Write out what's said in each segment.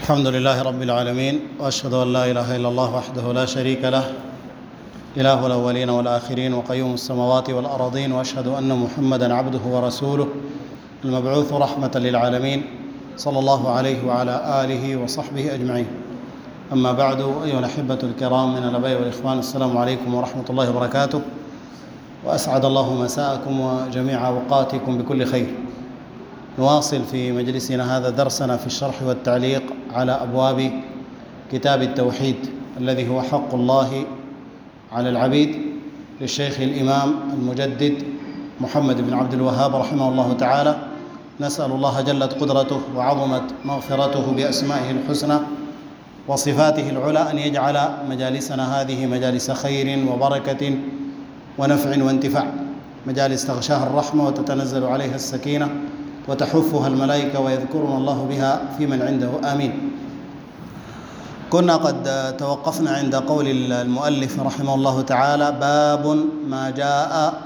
الحمد لله رب العالمين، وأشهد أن لا إله إلا الله وحده لا شريك له، إله الأولين والآخرين وقيوم السماوات والأراضين، وأشهد أن محمدًا عبده ورسوله المبعوث رحمة للعالمين، صلى الله عليه وعلى آله وصحبه أجمعين. أما بعد، أيها الأحبة الكرام من الآباء والإخوان، السلام عليكم ورحمة الله وبركاته، وأسعد الله مساءكم وجميع أوقاتكم بكل خير. نواصل في مجلسنا هذا درسنا في الشرح والتعليق على أبواب كتاب التوحيد الذي هو حق الله على العبيد للشيخ الإمام المجدد محمد بن عبد الوهاب رحمه الله تعالى. نسأل الله جلت قدرته وعظمت مغفرته بأسمائه الحسنى وصفاته العلى أن يجعل مجالسنا هذه مجالس خير وبركة ونفع وانتفاع، مجالس تغشاها الرحمة وتتنزل عليها السكينة وتحفها الملائكة ويذكرنا الله بها في من عنده، آمين. كنا قد توقفنا عند قول المؤلف رحمه الله تعالى: باب ما جاء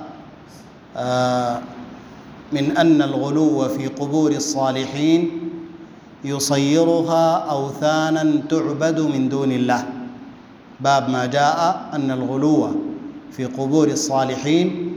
من أن الغلو في قبور الصالحين يصيرها أوثانا تعبد من دون الله. باب ما جاء أن الغلو في قبور الصالحين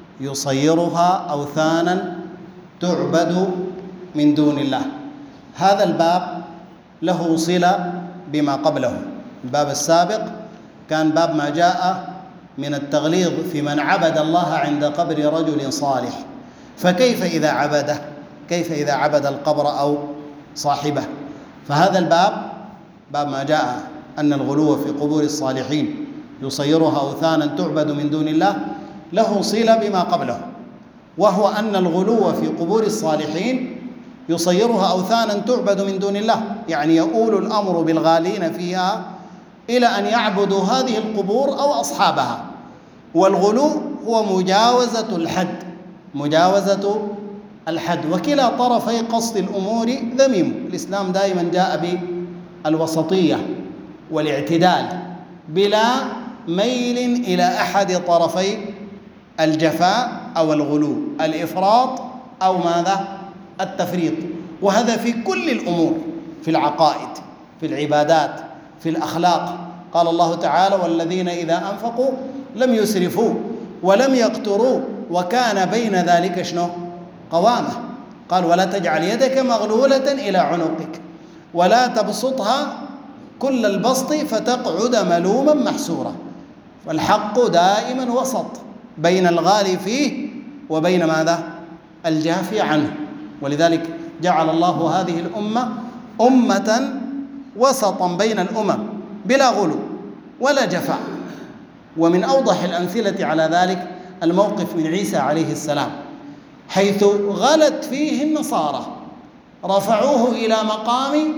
يصيرها أوثانا تعبد من دون الله. هذا الباب له صلة بما قبله. الباب السابق كان باب ما جاء من التغليظ في من عبد الله عند قبر رجل صالح، فكيف إذا عبده؟ كيف إذا عبد القبر أو صاحبه؟ فهذا الباب، باب ما جاء أن الغلو في قبور الصالحين يصيرها أوثانا تعبد من دون الله، له صلة بما قبله، وهو أن الغلو في قبور الصالحين يصيرها أوثانا تعبد من دون الله، يعني يؤول الأمر بالغالين فيها إلى أن يعبدوا هذه القبور أو أصحابها. والغلو هو مجاوزة الحد، مجاوزة الحد، وكلا طرفي قصد الأمور ذميم. الإسلام دائما جاء بالوسطية والاعتدال بلا ميل إلى أحد طرفي الجفاء أو الغلو، الإفراط أو ماذا؟ التفريط. وهذا في كل الأمور، في العقائد، في العبادات، في الأخلاق. قال الله تعالى: والذين إذا أنفقوا لم يسرفوا ولم يقتروا وكان بين ذلك شنو؟ قوامة. قال: ولا تجعل يدك مغلولة إلى عنقك ولا تبسطها كل البسط فتقعد ملوما محسورا. فالحق دائما وسط بين الغالي فيه وبين ماذا؟ الجافي عنه. ولذلك جعل الله هذه الأمة أمة وسطا بين الأمم بلا غلو ولا جفاء. ومن أوضح الأمثلة على ذلك الموقف من عيسى عليه السلام، حيث غلت فيه النصارى، رفعوه إلى مقام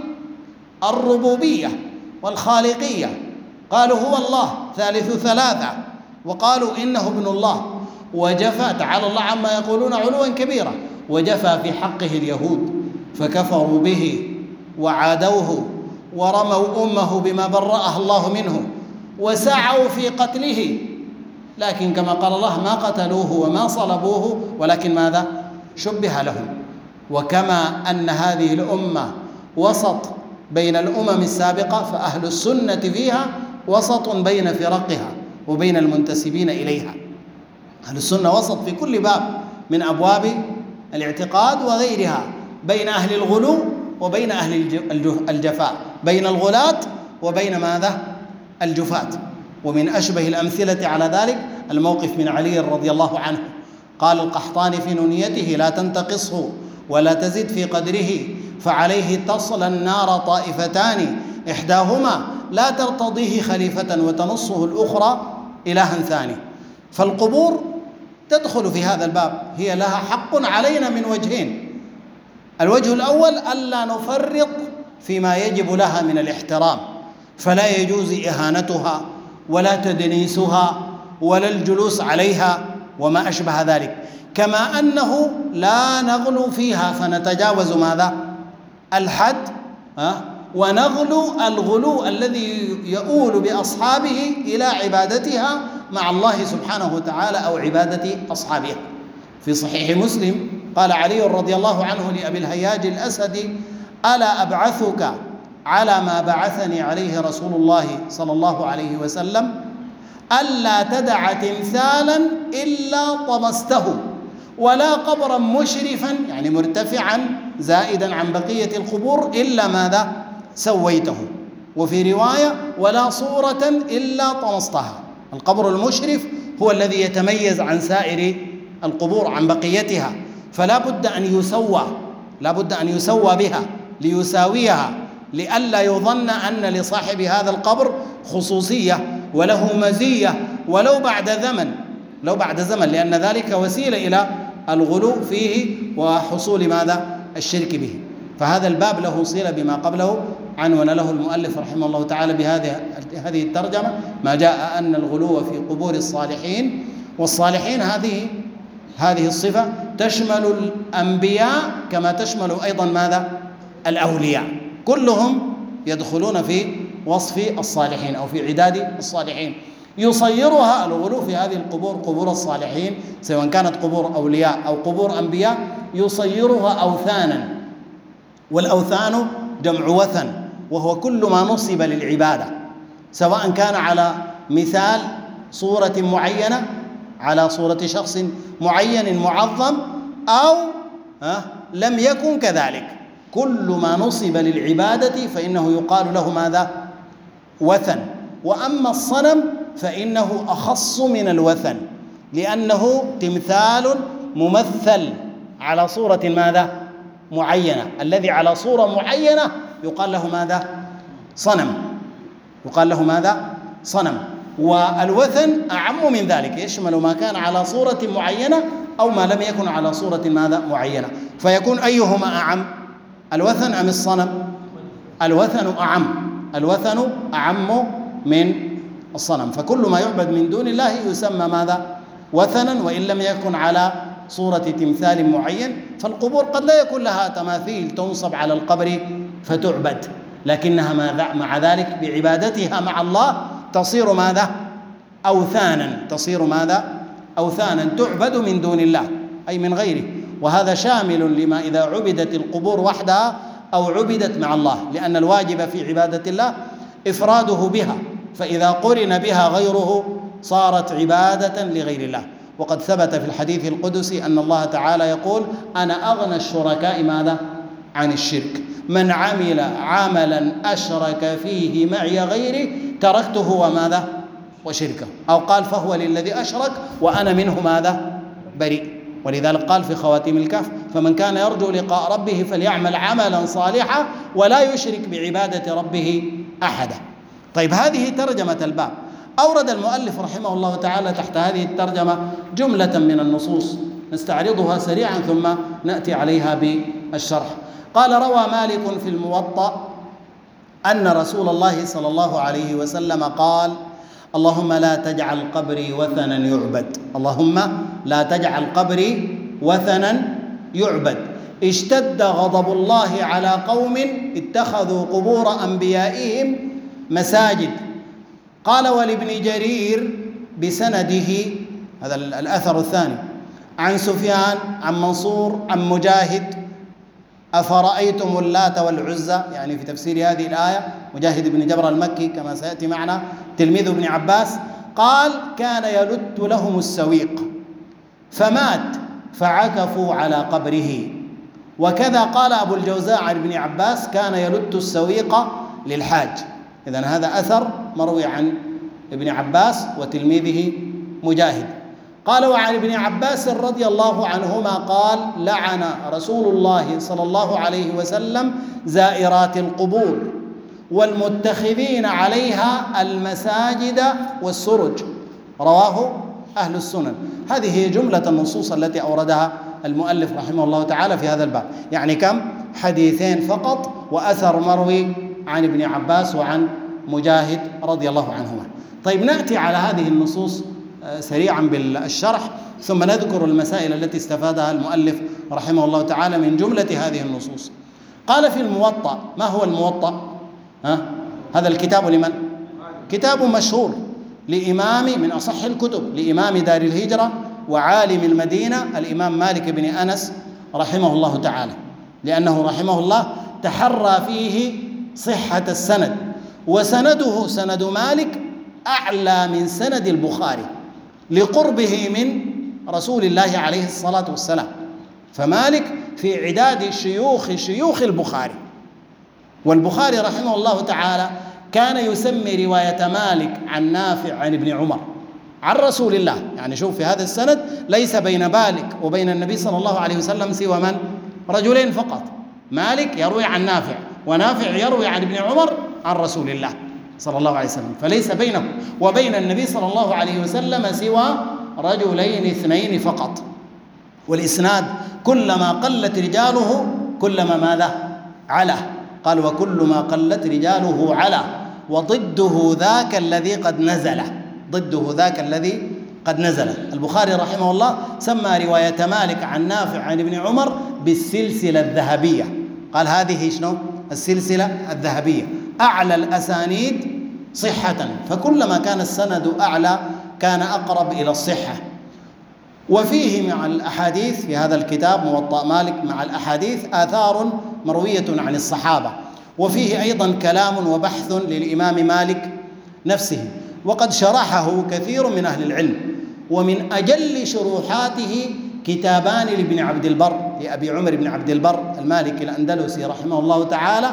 الربوبية والخالقية، قالوا هو الله ثالث ثلاثة، وقالوا إنه ابن الله، وجفى تعالى الله عما يقولون علوا كبيرا، وجفى في حقه اليهود فكفروا به وعادوه ورموا أمه بما برأها الله منه وسعوا في قتله. لكن كما قال الله: ما قتلوه وما صلبوه ولكن ماذا؟ شبه لهم. وكما أن هذه الأمة وسط بين الأمم السابقة، فأهل السنة فيها وسط بين فرقها وبين المنتسبين إليها. أهل السنة وسط في كل باب من أبواب الاعتقاد وغيرها، بين أهل الغلو وبين أهل الجفاء، بين الغلاة وبين ماذا؟ الجفاة. ومن أشبه الأمثلة على ذلك الموقف من علي رضي الله عنه. قال القحطاني في نونيته: لا تنتقصه ولا تزد في قدره، فعليه تصلى النار طائفتان، إحداهما لا ترتضيه خليفة وتنصه الأخرى إلها ثاني. فالقبور تدخل في هذا الباب، هي لها حق علينا من وجهين. الوجه الأول: ألا نفرط فيما يجب لها من الاحترام، فلا يجوز إهانتها ولا تدنيسها ولا الجلوس عليها وما أشبه ذلك، كما أنه لا نغلو فيها فنتجاوز ماذا؟ الحد، ونغلو الغلو الذي يؤول بأصحابه إلى عبادتها مع الله سبحانه وتعالى أو عبادة أصحابها. في صحيح مسلم قال علي رضي الله عنه لأبي الهياج الأسدي: ألا أبعثك على ما بعثني عليه رسول الله صلى الله عليه وسلم ألا تدع تمثالا إلا طمسته، ولا قبرا مشرفا يعني مرتفعا زائدا عن بقية القبور إلا ماذا سويته. وفي رواية ولا صورة إلا طمستها. القبر المشرف هو الذي يتميز عن سائر القبور عن بقيتها، فلا بد أن يسوى بها ليساويها، لئلا يظن أن لصاحب هذا القبر خصوصية وله مزية ولو بعد زمن، لأن ذلك وسيلة إلى الغلو فيه وحصول ماذا الشرك به. فهذا الباب له صلة بما قبله، عنون له المؤلف رحمه الله تعالى بهذه الترجمة ما جاء أن الغلو في قبور الصالحين. والصالحين هذه الصفة تشمل الأنبياء كما تشمل أيضا ماذا الأولياء، كلهم يدخلون في وصف الصالحين أو في عداد الصالحين. يصيرها الغلو في هذه القبور، قبور الصالحين سواء كانت قبور أولياء أو قبور أنبياء، يصيرها أوثانا. والأوثان جمع وثن، وهو كل ما نصب للعبادة، سواء كان على مثال صورة معينة، على صورة شخص معين معظم، أو لم يكن كذلك. كل ما نصب للعبادة فإنه يقال له ماذا وثن. وأما الصنم فإنه أخص من الوثن، لأنه تمثال ممثل على صورة ماذا معينة. الذي على صورة معينة يقال له ماذا صنم. والوثن أعم من ذلك، يشمل ما كان على صورة معينة أو ما لم يكن على صورة ماذا معينة. فيكون أيهما أعم، الوثن أم الصنم؟ الوثن أعم من الصنم. فكل ما يعبد من دون الله يسمى ماذا وثنا، وإن لم يكن على صورة تمثال معين. فالقبور قد لا يكون لها تماثيل تنصب على القبر فتعبد، لكنها مع ذلك بعبادتها مع الله تصير ماذا أوثانا تعبد من دون الله أي من غيره. وهذا شامل لما إذا عبدت القبور وحدها أو عبدت مع الله، لأن الواجب في عبادة الله إفراده بها، فإذا قرن بها غيره صارت عبادة لغير الله. وقد ثبت في الحديث القدسي أن الله تعالى يقول: أنا أغنى الشركاء ماذا عن الشرك، من عمل عملا أشرك فيه معي غيري تركته وماذا وشركه، أو قال فهو للذي أشرك وأنا منه ماذا بريء. ولذلك قال في خواتيم الكهف: فمن كان يرجو لقاء ربه فليعمل عملا صالحا ولا يشرك بعبادة ربه أحدا. طيب، هذه ترجمة الباب. أورد المؤلف رحمه الله تعالى تحت هذه الترجمة جملة من النصوص نستعرضها سريعا ثم نأتي عليها بالشرح. قال: روى مالك في الموطأ أن رسول الله صلى الله عليه وسلم قال: اللهم لا تجعل قبري وثنا يعبد، اللهم لا تجعل قبري وثنا يعبد، اشتد غضب الله على قوم اتخذوا قبور أنبيائهم مساجد. قال: ولابن جرير بسنده، هذا الأثر الثاني، عن سفيان عن منصور عن مجاهد: أفرأيتم اللات والعزى، يعني في تفسير هذه الآية مجاهد بن جبر المكي كما سيأتي معنا تلميذ ابن عباس، قال: كان يلت لهم السويق فمات فعكفوا على قبره. وكذا قال أبو الجوزاء عن ابن عباس: كان يلت السويق للحاج. إذن هذا أثر مروي عن ابن عباس وتلميذه مجاهد. قال: وعن ابن عباس رضي الله عنهما قال: لعن رسول الله صلى الله عليه وسلم زائرات القبور والمتخذين عليها المساجد والسرج. رواه أهل السنن. هذه هي جملة النصوص التي أوردها المؤلف رحمه الله تعالى في هذا الباب. يعني كم؟ حديثين فقط، وأثر مروي عن ابن عباس وعن مجاهد رضي الله عنهما. طيب، نأتي على هذه النصوص سريعا بالشرح، ثم نذكر المسائل التي استفادها المؤلف رحمه الله تعالى من جملة هذه النصوص. قال في الموطأ. ما هو الموطأ؟ هذا الكتاب لمن؟ كتاب مشهور لإمام من أصح الكتب، لإمام دار الهجرة وعالم المدينة الإمام مالك بن أنس رحمه الله تعالى، لأنه رحمه الله تحرى فيه صحة السند، وسنده سند مالك أعلى من سند البخاري لقربه من رسول الله عليه الصلاة والسلام. فمالك في عداد شيوخ البخاري. والبخاري رحمه الله تعالى كان يسمي رواية مالك عن نافع عن ابن عمر عن رسول الله. يعني شوف، في هذا السند ليس بين مالك وبين النبي صلى الله عليه وسلم سوى من؟ رجلين فقط. مالك يروي عن نافع، ونافع يروي عن ابن عمر عن رسول الله صلى الله عليه وسلم. فليس بينه وبين النبي صلى الله عليه وسلم سوى رجلين اثنين فقط. والإسناد كلما قلت رجاله كلما ماذا؟ علا. قال: وكل ما قلت رجاله علا، وضده ذاك الذي قد نزل. ضده ذاك الذي قد نزل. البخاري رحمه الله سمى رواية مالك عن نافع عن ابن عمر بالسلسلة الذهبية. قال: هذه شنو؟ السلسلة الذهبية، أعلى الأسانيد صحة. فكلما كان السند أعلى كان أقرب إلى الصحة. وفيه مع الأحاديث في هذا الكتاب موطأ مالك مع الأحاديث آثار مروية عن الصحابة، وفيه أيضا كلام وبحث للإمام مالك نفسه، وقد شرحه كثير من أهل العلم. ومن أجل شروحاته كتابان لابن عبد البر، لأبي عمر بن عبد البر المالكي الأندلسي رحمه الله تعالى،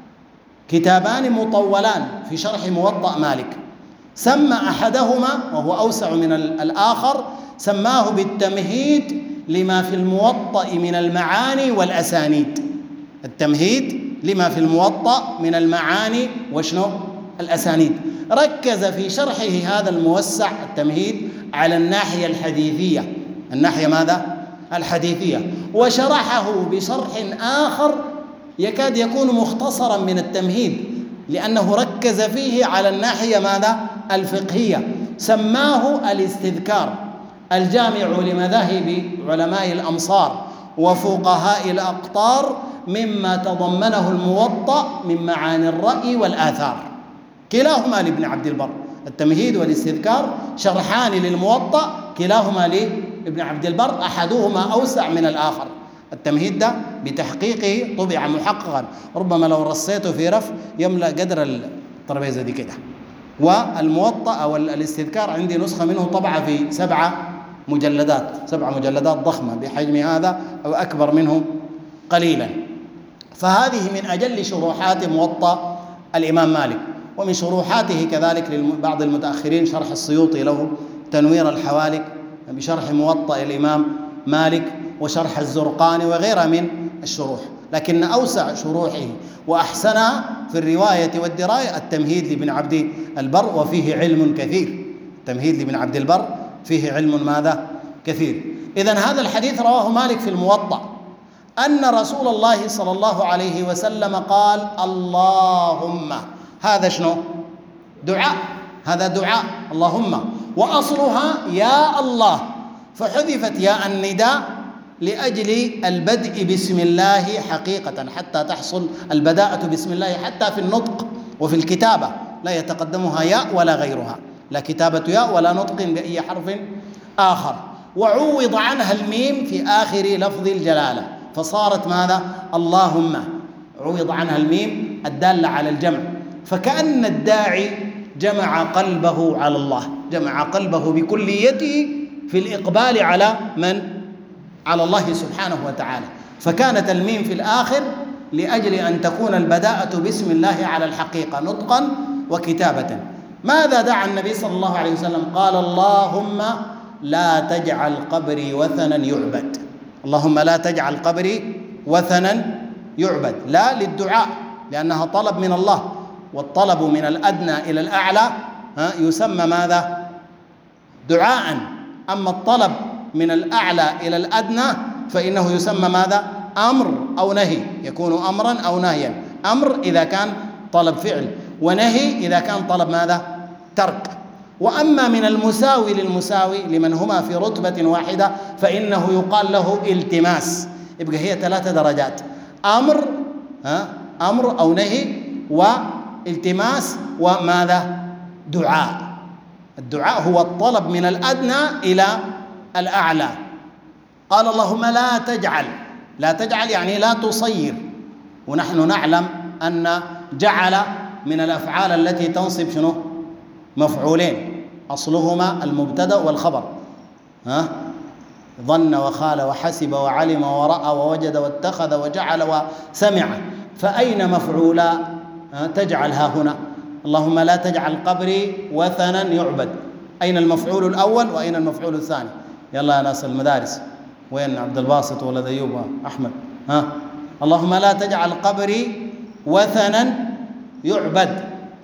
كتابان مطولان في شرح موطأ مالك. سمى أحدهما وهو أوسع من الآخر، سماه بالتمهيد لما في الموطأ من المعاني والأسانيد. التمهيد لما في الموطأ من المعاني وشنو؟ الأسانيد. ركز في شرحه هذا الموسع التمهيد على الناحية الحديثية. الناحية ماذا؟ الحديثية. وشرحه بشرح آخر يكاد يكون مختصرا من التمهيد، لأنه ركز فيه على الناحية ماذا؟ الفقهية. سماه الاستذكار، الجامع لمذاهب علماء الأمصار وفقهاء الأقطار مما تضمنه الموطأ من معاني الرأي والآثار. كلاهما لابن عبد البر. التمهيد والاستذكار شرحان للموطأ، كلاهما لابن عبد البر، أحدهما أوسع من الآخر. التمهيد ده بتحقيقه طبع محققا، ربما لو رصيته في رف يملأ قدر الترابيزة دي كده. والموطأ أو الاستذكار عندي نسخة منه طبعة في 7 مجلدات، 7 مجلدات ضخمة بحجم هذا أو أكبر منه قليلا. فهذه من أجل شروحات موطأ الإمام مالك. ومن شروحاته كذلك لبعض المتأخرين شرح السيوطي له تنوير الحوالك بشرح موطأ الإمام مالك، وشرح الزرقاني وغيرها من الشروح. لكن أوسع شروحه وأحسنها في الرواية والدراية التمهيد لابن عبد البر، وفيه علم كثير. التمهيد لابن عبد البر فيه علم ماذا؟ كثير. إذن هذا الحديث رواه مالك في الموطأ أن رسول الله صلى الله عليه وسلم قال: اللهم. هذا شنو؟ دعاء. هذا دعاء اللهم، وأصلها يا الله، فحذفت ياء النداء لأجل البدء بسم الله حقيقة، حتى تحصل البداءة بسم الله حتى في النطق وفي الكتابة، لا يتقدمها ياء ولا غيرها، لا كتابة ياء ولا نطق بأي حرف آخر. وعوض عنها الميم في آخر لفظ الجلالة، فصارت ماذا؟ اللهم. عوض عنها الميم الدالة على الجمع، فكأن الداعي جمع قلبه على الله، جمع قلبه بكليته في الإقبال على من؟ على الله سبحانه وتعالى. فكانت الميم في الآخر لأجل أن تكون البداءة بسم الله على الحقيقة نطقا وكتابة. ماذا دعا النبي صلى الله عليه وسلم؟ قال: اللهم لا تجعل قبري وثنا يعبد. اللهم لا تجعل قبري وثنا يعبد. لا للدعاء لأنها طلب من الله، والطلب من الأدنى إلى الأعلى يسمى ماذا؟ دعاء. أما الطلب من الأعلى إلى الأدنى فإنه يسمى ماذا؟ أمر أو نهي، يكون أمرا أو نهيا. أمر إذا كان طلب فعل، ونهي إذا كان طلب ماذا؟ ترك. وأما من المساوي للمساوي لمن هما في رتبة واحدة فإنه يقال له التماس. يبقى هي 3 درجات: أمر أو نهي، والتماس، وماذا؟ دعاء. الدعاء هو الطلب من الأدنى إلى الأعلى. قال: اللهم لا تجعل. لا تجعل يعني لا تصير، ونحن نعلم أن جعل من الأفعال التي تنصب شنو؟ مفعولين، أصلهما المبتدأ والخبر. ظن وخال وحسب وعلم ورأى ووجد واتخذ وجعل وسمع، فأين مفعولا تجعل ها هنا؟ اللهم لا تجعل قبري وثنا يعبد. أين المفعول الأول وأين المفعول الثاني؟ يلا يا ناس المدارس، وين عبد الباسط ولا أيوب أحمد؟ اللهم لا تجعل قبري وثنا يعبد.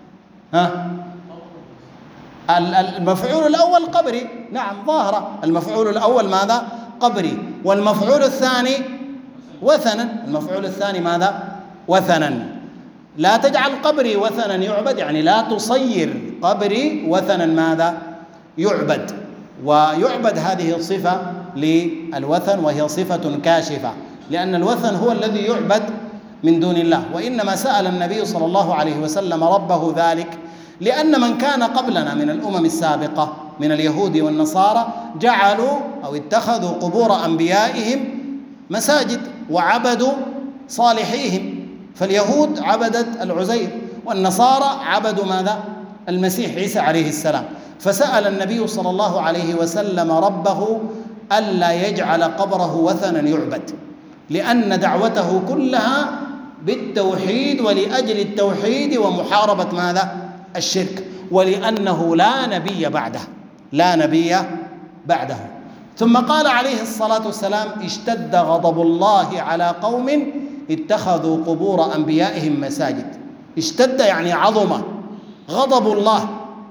المفعول الأول قبري، نعم ظاهرة. المفعول الأول ماذا؟ قبري. والمفعول الثاني وثنا. المفعول الثاني ماذا؟ وثنا. لا تجعل قبري وثنا يعبد، يعني لا تصير قبري وثنا ماذا؟ يعبد. ويعبد هذه صفة للوثن، وهي صفة كاشفة، لأن الوثن هو الذي يعبد من دون الله. وإنما سأل النبي صلى الله عليه وسلم ربه ذلك لأن من كان قبلنا من الأمم السابقة من اليهود والنصارى جعلوا أو اتخذوا قبور أنبيائهم مساجد وعبدوا صالحيهم. فاليهود عبدت العزير، والنصارى عبدوا ماذا؟ المسيح عيسى عليه السلام. فسأل النبي صلى الله عليه وسلم ربه ألا يجعل قبره وثنا يعبد، لأن دعوته كلها بالتوحيد ولأجل التوحيد ومحاربة ماذا؟ الشرك، ولأنه لا نبي بعده، لا نبي بعده. ثم قال عليه الصلاة والسلام: اشتد غضب الله على قوم اتخذوا قبور أنبيائهم مساجد. اشتد يعني عظم غضب الله،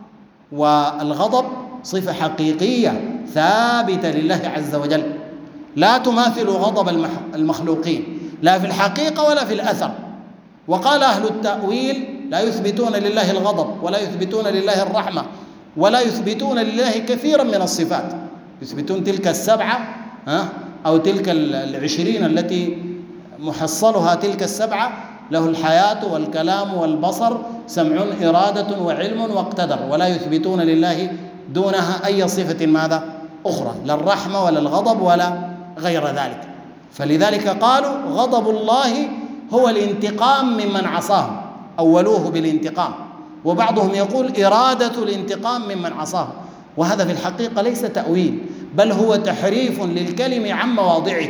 والغضب صفة حقيقية ثابتة لله عز وجل، لا تماثل غضب المخلوقين لا في الحقيقة ولا في الأثر. وقال أهل التأويل: لا يثبتون لله الغضب ولا يثبتون لله الرحمة ولا يثبتون لله كثيرا من الصفات. يثبتون تلك السبعة أو تلك 20 التي محصلها تلك السبعة: له الحياة والكلام والبصر سمع إرادة وعلم واقتدر، ولا يثبتون لله دونها أي صفة ماذا؟ أخرى، لا الرحمة ولا الغضب ولا غير ذلك. فلذلك قالوا غضب الله هو الانتقام ممن عصاه، أولوه بالانتقام، وبعضهم يقول إرادة الانتقام ممن عصاه. وهذا في الحقيقة ليس تأويل، بل هو تحريف للكلم عن مواضعه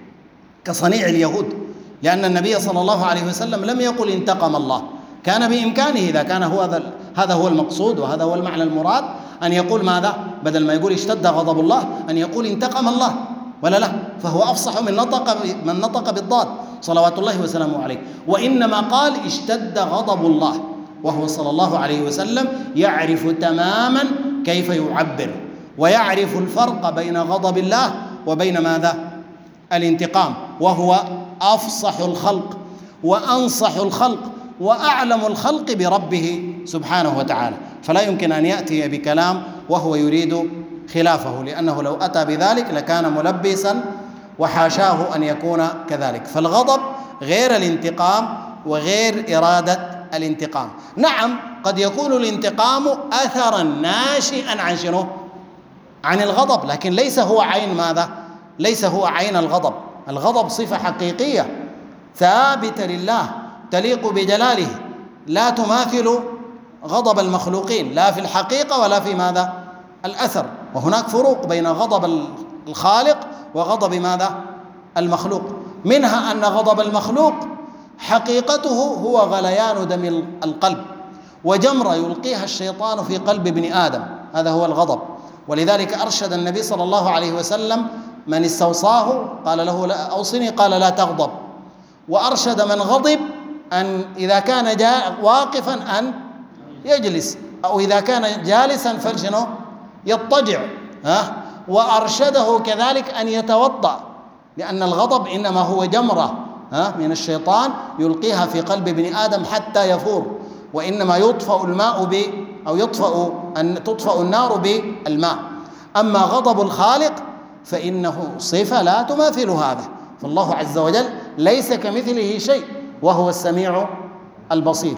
كصنيع اليهود، لأن النبي صلى الله عليه وسلم لم يقل انتقم الله. كان بإمكانه إذا كان هذا هو المقصود وهذا هو المعنى المراد أن يقول ماذا؟ بدل ما يقول اشتد غضب الله أن يقول انتقم الله، ولا لا؟ فهو أفصح من نطق بالضاد صلوات الله وسلامه عليه. وإنما قال اشتد غضب الله، وهو صلى الله عليه وسلم يعرف تماما كيف يعبر، ويعرف الفرق بين غضب الله وبين ماذا؟ الانتقام. وهو أفصح الخلق وأنصح الخلق وأعلم الخلق بربه سبحانه وتعالى، فلا يمكن أن يأتي بكلام وهو يريد خلافه، لأنه لو أتى بذلك لكان ملبسا، وحاشاه أن يكون كذلك. فالغضب غير الانتقام وغير إرادة الانتقام. نعم قد يكون الانتقام أثرا ناشئا عن شنو؟ عن الغضب، لكن ليس هو عين ماذا؟ ليس هو عين الغضب. الغضب صفة حقيقية ثابتة لله تليق بجلاله، لا تماثل غضب المخلوقين لا في الحقيقة ولا في ماذا؟ الأثر. وهناك فروق بين غضب الخالق وغضب ماذا؟ المخلوق. منها أن غضب المخلوق حقيقته هو غليان دم القلب، وجمرة يلقيها الشيطان في قلب ابن آدم، هذا هو الغضب. ولذلك أرشد النبي صلى الله عليه وسلم من استوصاه قال له لا أوصني، قال لا تغضب. وأرشد من غضب أن إذا كان واقفا أن يجلس، أو إذا كان جالسا فلشنو يضطجع. وأرشده كذلك أن يتوضأ، لأن الغضب إنما هو جمرة من الشيطان يلقيها في قلب ابن آدم حتى يفور، وإنما يطفأ الماء أو تطفأ النار بالماء. أما غضب الخالق فإنه صفة لا تماثل هذا، فالله عز وجل ليس كمثله شيء وهو السميع البصير.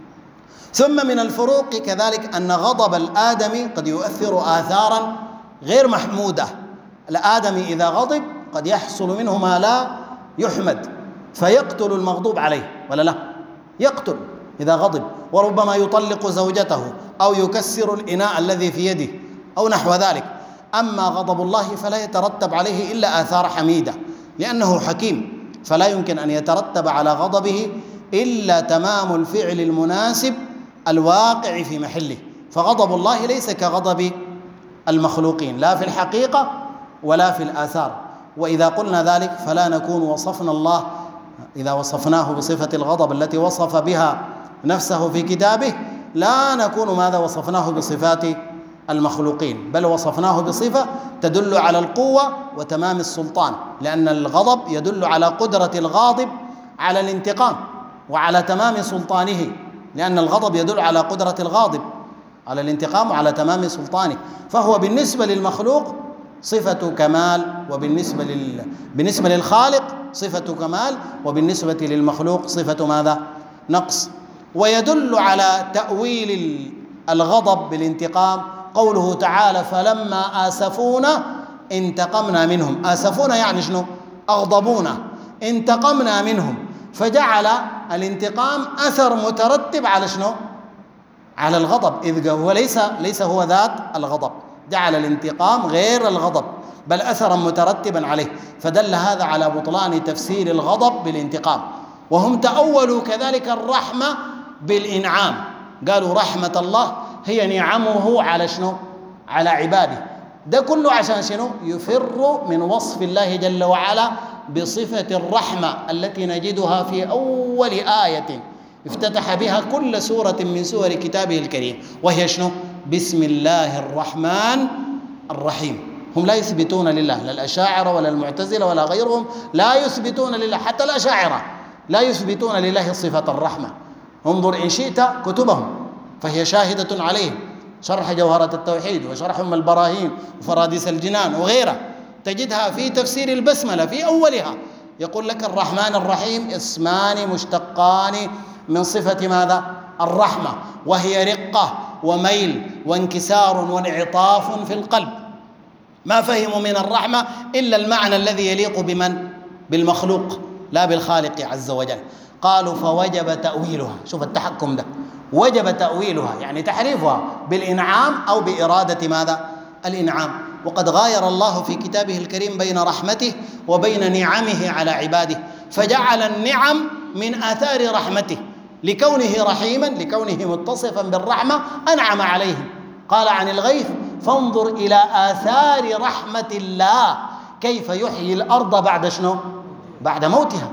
ثم من الفروق كذلك أن غضب الآدمي قد يؤثر آثارا غير محمودة. الآدمي إذا غضب قد يحصل منه ما لا يحمد، فيقتل المغضوب عليه، ولا لا؟ يقتل إذا غضب، وربما يطلق زوجته أو يكسر الإناء الذي في يده أو نحو ذلك. أما غضب الله فلا يترتب عليه إلا آثار حميدة، لأنه حكيم، فلا يمكن أن يترتب على غضبه إلا تمام الفعل المناسب الواقع في محله. فغضب الله ليس كغضب المخلوقين، لا في الحقيقة ولا في الآثار. وإذا قلنا ذلك فلا نكون وصفنا الله، إذا وصفناه بصفة الغضب التي وصف بها نفسه في كتابه، لا نكون ماذا وصفناه بصفات المخلوقين، بل وصفناه بصفة تدل على القوة وتمام السلطان، لأن الغضب يدل على قدرة الغاضب على الانتقام وعلى تمام سلطانه، لأن الغضب يدل على قدرة الغاضب على الانتقام وعلى تمام سلطانه. فهو بالنسبة للمخلوق صفة كمال، بالنسبة للخالق صفة كمال، وبالنسبة للمخلوق صفة ماذا؟ نقص. ويدل على تأويل الغضب بالانتقام قوله تعالى: فلما آسفونا انتقمنا منهم. آسفونا يعني شنو؟ أغضبونا. انتقمنا منهم، فجعل الانتقام أثر مترتب على شنو؟ على الغضب، إذ هو ليس هو ذات الغضب، جعل الانتقام غير الغضب بل أثرا مترتبا عليه، فدل هذا على بطلان تفسير الغضب بالانتقام. وهم تأولوا كذلك الرحمة بالإنعام، قالوا رحمة الله هي نعمه على شنو؟ على عباده. ده كله عشان شنو؟ يفر من وصف الله جل وعلا بصفة الرحمة التي نجدها في أول آية افتتح بها كل سورة من سور كتابه الكريم، وهي شنو؟ بسم الله الرحمن الرحيم. هم لا يثبتون لله، لا الأشاعرة ولا المعتزلة ولا غيرهم لا يثبتون لله، حتى الأشاعرة لا يثبتون لله صفة الرحمة. انظر إن شئت كتبهم فهي شاهدة عليهم، شرح جوهرة التوحيد وشرح أم البراهين وفراديس الجنان وغيرها، تجدها في تفسير البسملة في أولها يقول لك الرحمن الرحيم اسمان مشتقان من صفة ماذا؟ الرحمة، وهي رقة وميل وانكسار وانعطاف في القلب. ما فهموا من الرحمة إلا المعنى الذي يليق بمن؟ بالمخلوق لا بالخالق عز وجل. قالوا فوجب تأويلها، شوف التحكم ده، وجب تأويلها يعني تحريفها بالإنعام أو بإرادة ماذا؟ الإنعام. وقد غاير الله في كتابه الكريم بين رحمته وبين نعمه على عباده، فجعل النعم من آثار رحمته لكونه رحيما، لكونه متصفا بالرحمة أنعم عليهم. قال عن الغيث: فانظر إلى آثار رحمة الله كيف يحيي الأرض بعد شنو؟ بعد موتها.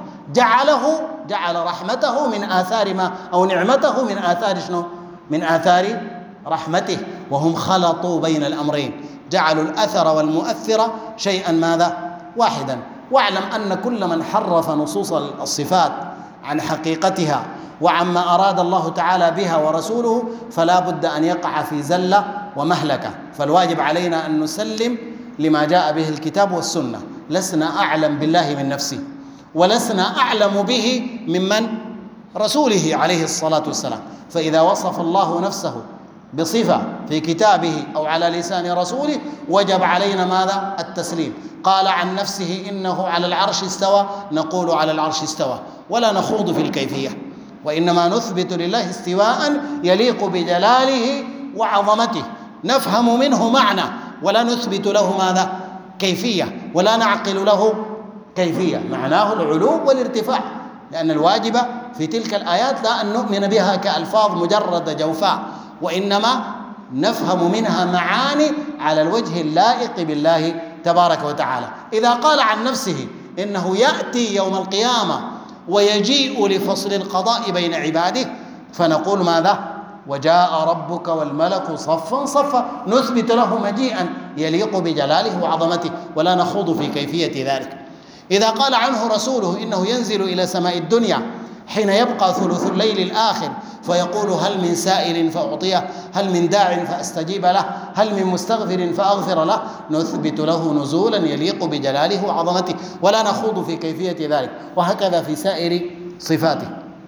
جعل رحمته من آثار ما، أو نعمته من آثار شنو؟ من آثار رحمته. وهم خلطوا بين الأمرين، جعلوا الأثر والمؤثر شيئا ماذا؟ واحدا. واعلم أن كل من حرف نصوص الصفات عن حقيقتها وعما أراد الله تعالى بها ورسوله فلا بد أن يقع في زلة ومهلكة. فالواجب علينا أن نسلم لما جاء به الكتاب والسنة. لسنا أعلم بالله من نفسه، ولسنا أعلم به ممن؟ رسوله عليه الصلاة والسلام. فإذا وصف الله نفسه بصفة في كتابه أو على لسان رسوله وجب علينا ماذا؟ التسليم. قال عن نفسه إنه على العرش استوى، نقول على العرش استوى ولا نخوض في الكيفية، وإنما نثبت لله استواء يليق بجلاله وعظمته، نفهم منه معنى ولا نثبت له ماذا؟ كيفية، ولا نعقل له كيفية. معناه العلو والارتفاع، لأن الواجب في تلك الآيات لا أن نؤمن بها كألفاظ مجرد جوفاء، وإنما نفهم منها معاني على الوجه اللائق بالله تبارك وتعالى. إذا قال عن نفسه إنه يأتي يوم القيامة ويجيء لفصل القضاء بين عباده فنقول ماذا؟ وجاء ربك والملك صفا صفا، نثبت له مجيئا يليق بجلاله وعظمته ولا نخوض في كيفية ذلك. إذا قال عنه رسوله إنه ينزل إلى سماء الدنيا حين يبقى ثلث الليل الآخر فيقول هل من سائل فأعطيه، هل من داع فأستجيب له، هل من مستغفر فأغفر له، نثبت له نزولا يليق بجلاله وعظمته ولا نخوض في كيفية ذلك. وهكذا في سائر صفاته.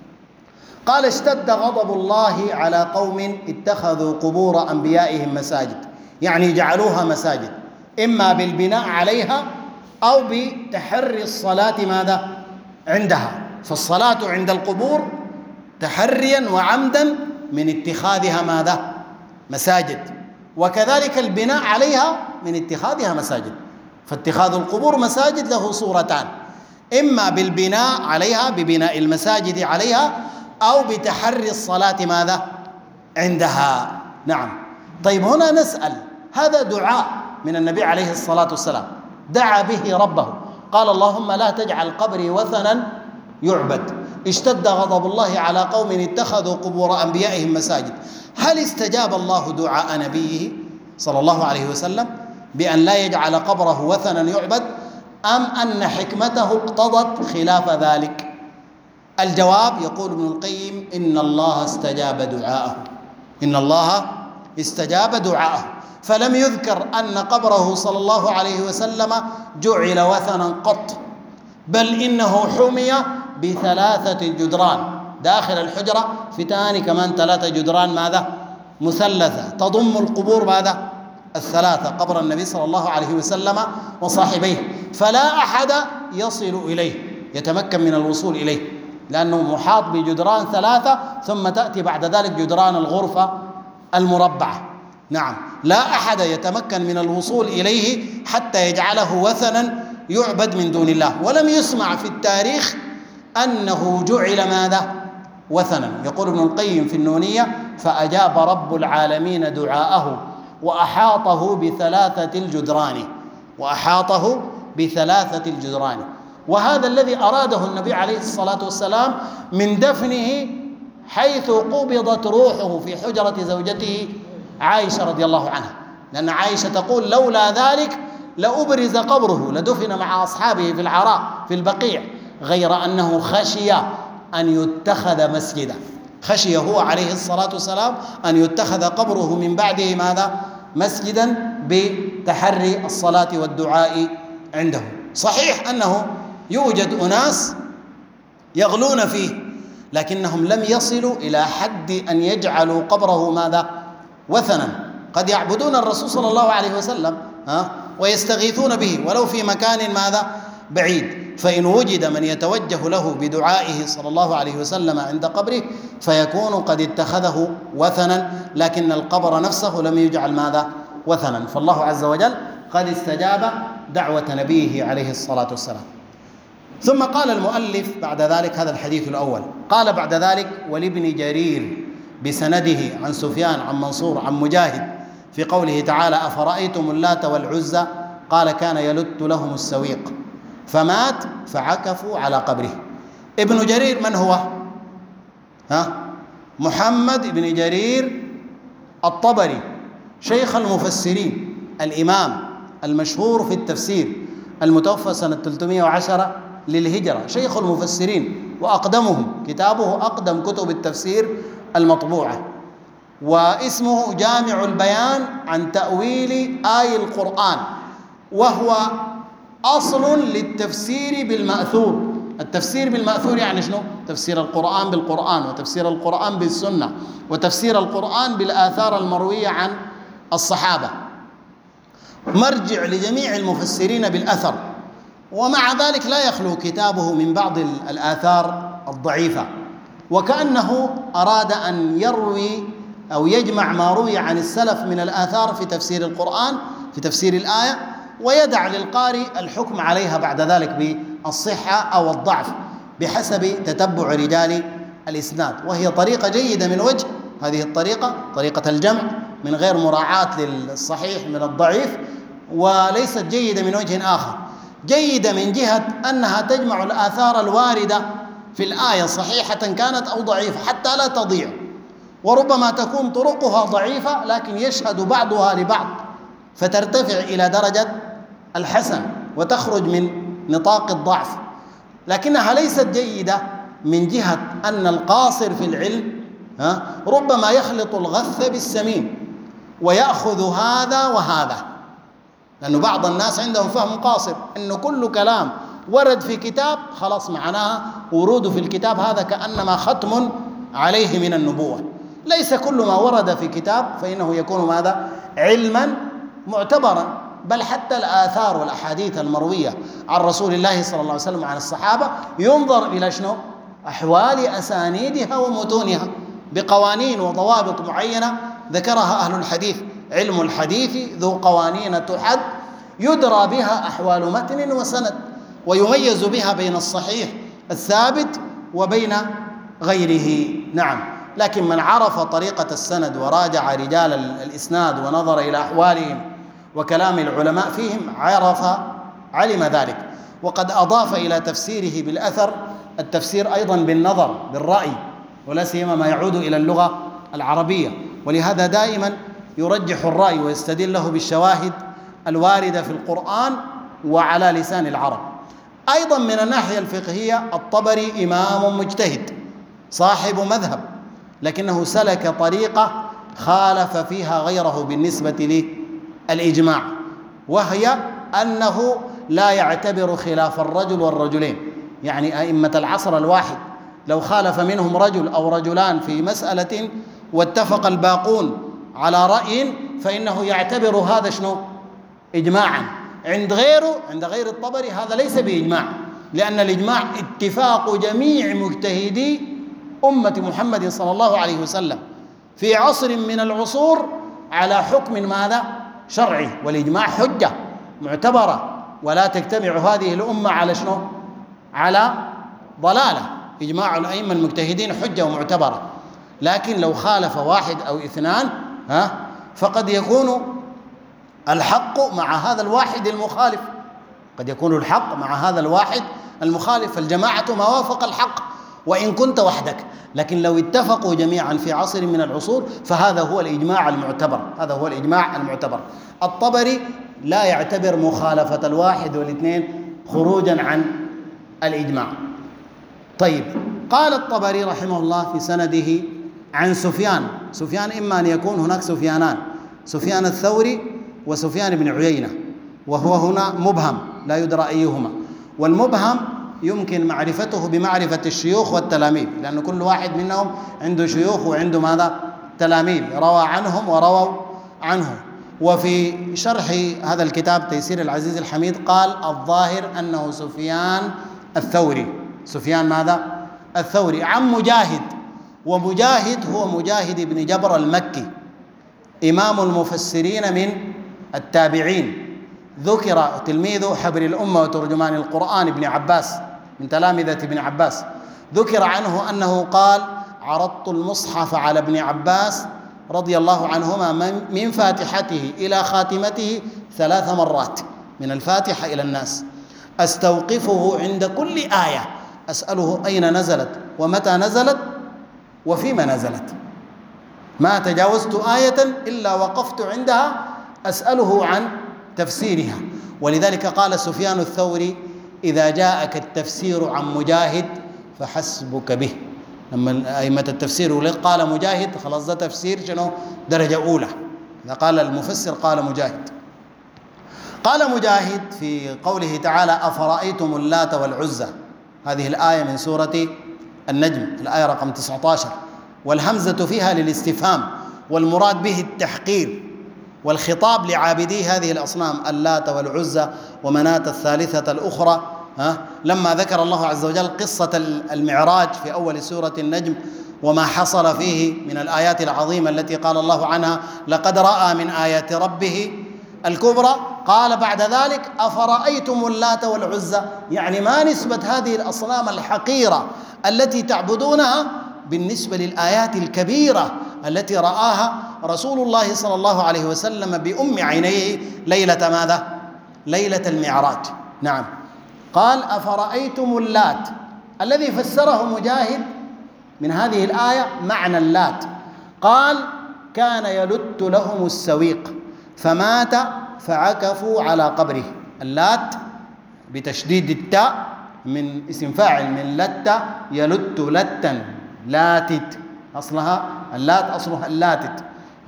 قال اشتد غضب الله على قوم اتخذوا قبور أنبيائهم مساجد، يعني جعلوها مساجد إما بالبناء عليها أو بتحري الصلاة ماذا؟ عندها. فالصلاة عند القبور تحريا وعمدا من اتخاذها ماذا؟ مساجد. وكذلك البناء عليها من اتخاذها مساجد. فاتخاذ القبور مساجد له صورتان: إما بالبناء عليها ببناء المساجد عليها، أو بتحري الصلاة ماذا؟ عندها. نعم. طيب هنا نسأل، هذا دعاء من النبي عليه الصلاة والسلام، دعا به ربه، قال: اللهم لا تجعل قبري وثنا يعبد. اشتد غضب الله على قوم اتخذوا قبور أنبيائهم مساجد. هل استجاب الله دعاء نبيه صلى الله عليه وسلم بأن لا يجعل قبره وثنا يعبد، أم أن حكمته اقتضت خلاف ذلك؟ الجواب، يقول ابن القيم: إن الله استجاب دعاءه. إن الله استجاب دعاءه، فلم يذكر أن قبره صلى الله عليه وسلم جعل وثنا قط، بل إنه حمي ب3 جدران داخل الحجرة، في تاني كمان 3 جدران ماذا؟ مثلثة تضم القبور ماذا؟ 3، قبر النبي صلى الله عليه وسلم وصاحبيه، فلا أحد يصل إليه يتمكن من الوصول إليه، لأنه محاط بجدران 3، ثم تأتي بعد ذلك جدران الغرفة المربعة. نعم، لا أحد يتمكن من الوصول إليه حتى يجعله وثنا يعبد من دون الله. ولم يسمع في التاريخ أنه جعل ماذا؟ وثنا. يقول ابن القيم في النونية: فأجاب رب العالمين دعاءه وأحاطه ب3 الجدران. وأحاطه ب3 الجدران. وهذا الذي أراده النبي عليه الصلاة والسلام من دفنه حيث قبضت روحه في حجرة زوجته عائشة رضي الله عنها، لأن عائشة تقول: لولا ذلك لأبرز قبره، لدفن مع أصحابه في العراء في البقيع، غير أنه خشي أن يتخذ مسجدا. خشي هو عليه الصلاة والسلام أن يتخذ قبره من بعده ماذا؟ مسجدا، بتحري الصلاة والدعاء عنده. صحيح أنه يوجد أناس يغلون فيه، لكنهم لم يصلوا إلى حد أن يجعلوا قبره ماذا؟ وثنا. قد يعبدون الرسول صلى الله عليه وسلم ويستغيثون به ولو في مكان ماذا؟ بعيد. فإن وجد من يتوجه له بدعائه صلى الله عليه وسلم عند قبره فيكون قد اتخذه وثنا، لكن القبر نفسه لم يجعل ماذا؟ وثنا. فالله عز وجل قد استجاب دعوة نبيه عليه الصلاة والسلام. ثم قال المؤلف بعد ذلك، هذا الحديث الأول، قال بعد ذلك: ولابن جرير بسنده عن سفيان عن منصور عن مجاهد في قوله تعالى: أفرأيتم اللات والعزى قال: كان يلت لهم السويق فمات فعكفوا على قبره. ابن جرير من هو؟ محمد بن جرير الطبري، شيخ المفسرين، الإمام المشهور في التفسير، المتوفى سنة 310 للهجرة، شيخ المفسرين وأقدمهم، كتابه أقدم كتب التفسير المطبوعة، واسمه جامع البيان عن تأويل آي القرآن، وهو أصل للتفسير بالمأثور. التفسير بالمأثور يعني شنو؟ تفسير القرآن بالقرآن، وتفسير القرآن بالسنة، وتفسير القرآن بالآثار المروية عن الصحابة، مرجع لجميع المفسرين بالأثر. ومع ذلك لا يخلو كتابه من بعض الآثار الضعيفة، وكأنه أراد أن يروي أو يجمع ما روي عن السلف من الآثار في تفسير القرآن، في تفسير الآية، ويدع للقارئ الحكم عليها بعد ذلك بالصحة أو الضعف بحسب تتبع رجال الإسناد. وهي طريقة جيدة من وجه، هذه الطريقة طريقة الجمع من غير مراعاة للصحيح من الضعيف، وليست جيدة من وجه آخر. جيدة من جهة أنها تجمع الآثار الواردة في الآية صحيحة كانت أو ضعيفة حتى لا تضيع، وربما تكون طرقها ضعيفة لكن يشهد بعضها لبعض فترتفع إلى درجة الحسن وتخرج من نطاق الضعف، لكنها ليست جيدة من جهة أن القاصر في العلم ربما يخلط الغث بالسمين ويأخذ هذا وهذا، لأن بعض الناس عندهم فهم قاصر، أنه كل كلام ورد في كتاب خلاص معناها وروده في الكتاب هذا كأنما ختم عليه من النبوة. ليس كل ما ورد في كتاب فإنه يكون ماذا؟ علما معتبرا، بل حتى الآثار والأحاديث المروية عن رسول الله صلى الله عليه وسلم عن الصحابة ينظر إلى شنو؟ أحوال أسانيدها ومتونها بقوانين وضوابط معينة ذكرها أهل الحديث. علم الحديث ذو قوانين تحد يدرى بها أحوال متن وسند، ويميز بها بين الصحيح الثابت وبين غيره. نعم، لكن من عرف طريقة السند وراجع رجال الإسناد ونظر إلى أحوالهم وكلام العلماء فيهم علم ذلك. وقد أضاف إلى تفسيره بالأثر التفسير أيضا بالنظر بالرأي، ولا سيما ما يعود إلى اللغة العربية، ولهذا دائما يرجح الرأي ويستدل له بالشواهد الواردة في القرآن وعلى لسان العرب. أيضا من الناحية الفقهية الطبري إمام مجتهد صاحب مذهب، لكنه سلك طريقة خالف فيها غيره بالنسبة للإجماع، وهي أنه لا يعتبر خلاف الرجل والرجلين. يعني أئمة العصر الواحد لو خالف منهم رجل أو رجلان في مسألة واتفق الباقون على رأي فإنه يعتبر هذا شنو؟ إجماعا. عند غير الطبري هذا ليس بإجماع، لأن الإجماع اتفاق جميع مجتهدي أمة محمد صلى الله عليه وسلم في عصر من العصور على حكم ماذا؟ شرعي. والإجماع حجة معتبرة، ولا تجتمع هذه الأمة على شنو؟ على ضلالة. إجماع الأئمة المجتهدين حجة ومعتبرة. لكن لو خالف واحد أو اثنان فقد يكون الحق مع هذا الواحد المخالف، قد يكون الحق مع هذا الواحد المخالف. فالجماعة ما وافق الحق وإن كنت وحدك، لكن لو اتفقوا جميعا في عصر من العصور فهذا هو الإجماع المعتبر. هذا هو الإجماع المعتبر. الطبري لا يعتبر مخالفة الواحد والاثنين خروجا عن الإجماع. طيب، قال الطبري رحمه الله في سنده عن سفيان إما أن يكون هناك سفيانان، سفيان الثوري وسفيان بن عيينة، وهو هنا مبهم لا يدرى أيهما. والمبهم يمكن معرفته بمعرفة الشيوخ والتلاميذ، لأن كل واحد منهم عنده شيوخ وعنده ماذا؟ تلاميذ روى عنهم ورووا عنه. وفي شرح هذا الكتاب تيسير العزيز الحميد قال الظاهر أنه سفيان الثوري. سفيان ماذا؟ الثوري عن مجاهد، ومجاهد هو مجاهد بن جبر المكي إمام المفسرين من التابعين، ذكر تلميذه حبر الأمة وترجمان القرآن ابن عباس من تلامذة ابن عباس، ذكر عنه أنه قال عرضت المصحف على ابن عباس رضي الله عنهما من فاتحته إلى خاتمته 3 مرات، من الفاتحة إلى الناس، أستوقفه عند كل آية أسأله أين نزلت ومتى نزلت وفيما نزلت، ما تجاوزت آية إلا وقفت عندها أسأله عن تفسيرها. ولذلك قال سفيان الثوري إذا جاءك التفسير عن مجاهد فحسبك به. لما أئمة التفسير قال مجاهد خلاص ده تفسير شنو؟ درجة أولى. إذا قال المفسر قال مجاهد. قال مجاهد في قوله تعالى أفرأيتم اللات والعزى، هذه الآية من سورة النجم الآية رقم 19، والهمزة فيها للاستفهام، والمراد به التحقير والخطاب لعابدي هذه الأصنام اللات والعزى ومناة الثالثة الأخرى. لما ذكر الله عز وجل قصة المعراج في أول سورة النجم وما حصل فيه من الآيات العظيمة التي قال الله عنها لقد رأى من آيات ربه الكبرى، قال بعد ذلك أفرأيتم اللات والعزى، يعني ما نسبة هذه الأصنام الحقيرة التي تعبدونها بالنسبة للآيات الكبيرة التي رآها رسول الله صلى الله عليه وسلم بأم عينيه ليلة ماذا؟ ليلة المعراج. نعم، قال أفرأيتم اللات، الذي فسره مجاهد من هذه الآية معنى اللات، قال كان يلت لهم السويق فمات فعكفوا على قبره. اللات بتشديد التاء من اسم فاعل من لت يلت لتا، لاتت أصلها، اللات أصلها اللاتت،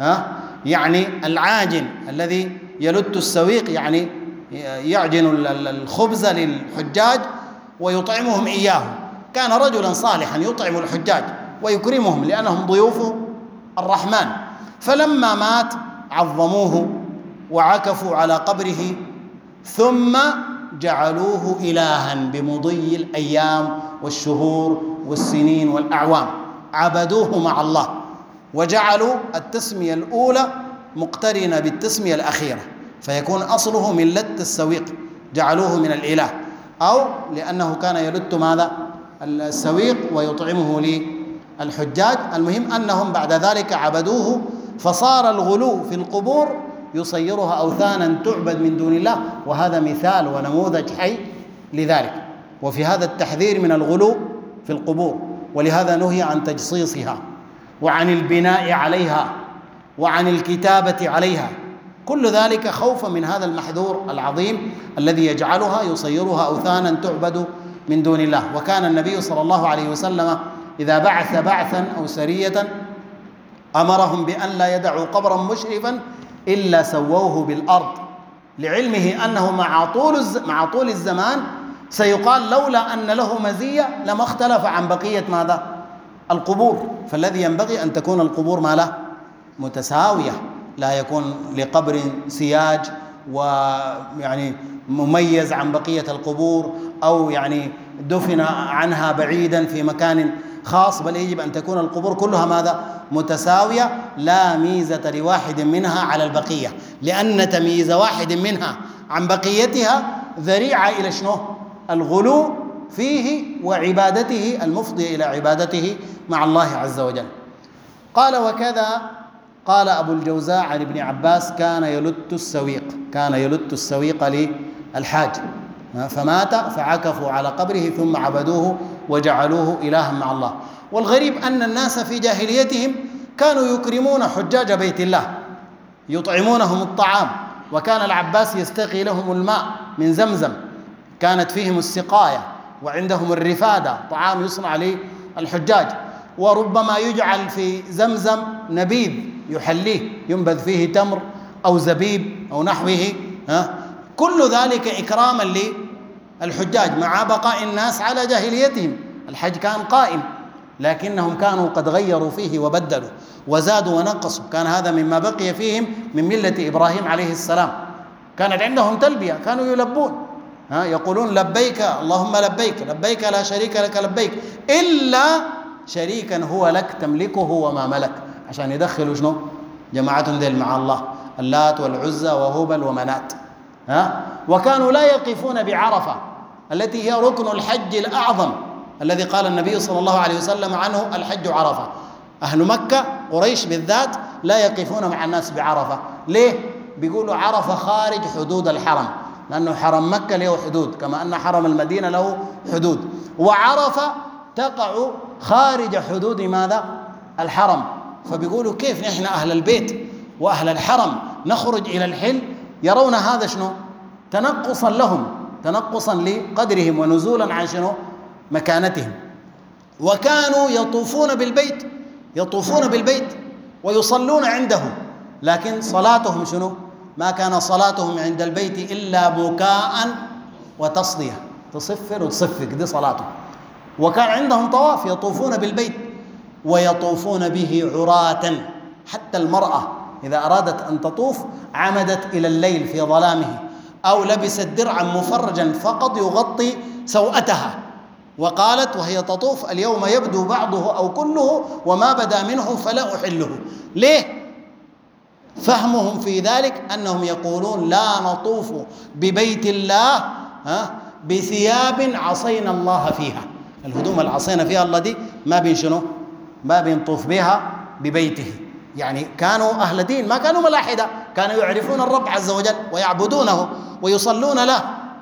يعني العاجن الذي يلت السويق، يعني يعجن الخبز للحجاج ويطعمهم إياه. كان رجلا صالحا يطعم الحجاج ويكرمهم لأنهم ضيوف الرحمن، فلما مات عظموه وعكفوا على قبره ثم جعلوه إلها بمضي الأيام والشهور والسنين والأعوام، عبدوه مع الله وجعلوا التسمية الأولى مقترنة بالتسمية الأخيرة، فيكون أصله من لت السويق، جعلوه من الإله، أو لأنه كان يلت ماذا؟ السويق ويطعمه للحجاج. المهم أنهم بعد ذلك عبدوه، فصار الغلو في القبور يصيرها أوثانا تعبد من دون الله، وهذا مثال ونموذج حي لذلك. وفي هذا التحذير من الغلو في القبور، ولهذا نهي عن تجصيصها وعن البناء عليها وعن الكتابة عليها، كل ذلك خوفا من هذا المحذور العظيم الذي يجعلها يصيرها أوثانا تعبد من دون الله. وكان النبي صلى الله عليه وسلم إذا بعث بعثا أو سرية أمرهم بأن لا يدعوا قبرا مشرفا إلا سووه بالأرض، لعلمه أنه مع طول الزمان سيقال لولا أن له مزية لما اختلف عن بقية ماذا؟ القبور. فالذي ينبغي أن تكون القبور ماذا؟ متساوية، لا يكون لقبر سياج ويعني مميز عن بقية القبور، أو يعني دفن عنها بعيدا في مكان خاص، بل يجب أن تكون القبور كلها ماذا؟ متساوية، لا ميزة لواحد منها على البقية، لأن تمييز واحد منها عن بقيتها ذريعة إلى شنو؟ الغلو فيه وعبادته المفضية إلى عبادته مع الله عز وجل. قال: وكذا قال أبو الجوزاء عن ابن عباس: كان يلت السويق للحاج، فمات فعكفوا على قبره ثم عبدوه وجعلوه إلها مع الله. والغريب أن الناس في جاهليتهم كانوا يكرمون حجاج بيت الله، يطعمونهم الطعام، وكان العباس يستقي لهم الماء من زمزم، كانت فيهم السقاية وعندهم الرفادة، طعام يصنع للحجاج، وربما يجعل في زمزم نبيذ يحليه، ينبذ فيه تمر أو زبيب أو نحوه، كل ذلك إكراما للحجاج مع بقاء الناس على جاهليتهم. الحج كان قائم، لكنهم كانوا قد غيروا فيه وبدلوا وزادوا ونقصوا. كان هذا مما بقي فيهم من ملة إبراهيم عليه السلام، كانت عندهم تلبية، كانوا يلبون، يقولون: لبيك اللهم لبيك، لبيك لا شريك لك لبيك، إلا شريكا هو لك تملكه وما ملك، عشان يدخلوا شنو؟ جماعة ذيل مع الله، اللات والعزى وهبل ومنات. وكانوا لا يقفون بعرفة التي هي ركن الحج الأعظم الذي قال النبي صلى الله عليه وسلم عنه: الحج عرفة. أهل مكة قريش بالذات لا يقفون مع الناس بعرفة. ليه؟ بيقولوا عرفة خارج حدود الحرم، لأنه حرم مكة له حدود كما أن حرم المدينة له حدود، وعرفة تقع خارج حدود ماذا؟ الحرم. فبيقولوا كيف نحن أهل البيت وأهل الحرم نخرج إلى الحل؟ يرون هذا شنو؟ تنقصا لهم، تنقصا لقدرهم ونزولا عن شنو؟ مكانتهم. وكانوا يطوفون بالبيت ويصلون عنده، لكن صلاتهم شنو؟ ما كان صلاتهم عند البيت إلا بكاء وتصدية، تصفر وتصفق، دي صلاتهم. وكان عندهم طواف، يطوفون بالبيت ويطوفون به عراة، حتى المرأة إذا أرادت أن تطوف عمدت إلى الليل في ظلامه، أو لبست درعا مفرجا فقط يغطي سوءتها، وقالت وهي تطوف: اليوم يبدو بعضه أو كله، وما بدا منه فلا أحله. ليه؟ فهمهم في ذلك أنهم يقولون: لا نطوف ببيت الله بثياب عصينا الله فيها، الهدوم اللي عصينا فيها الله دي ما بنطوف بها ببيته. يعني كانوا أهل دين، ما كانوا ملاحدة، كانوا يعرفون الرب عز وجل ويعبدونه ويصلون له،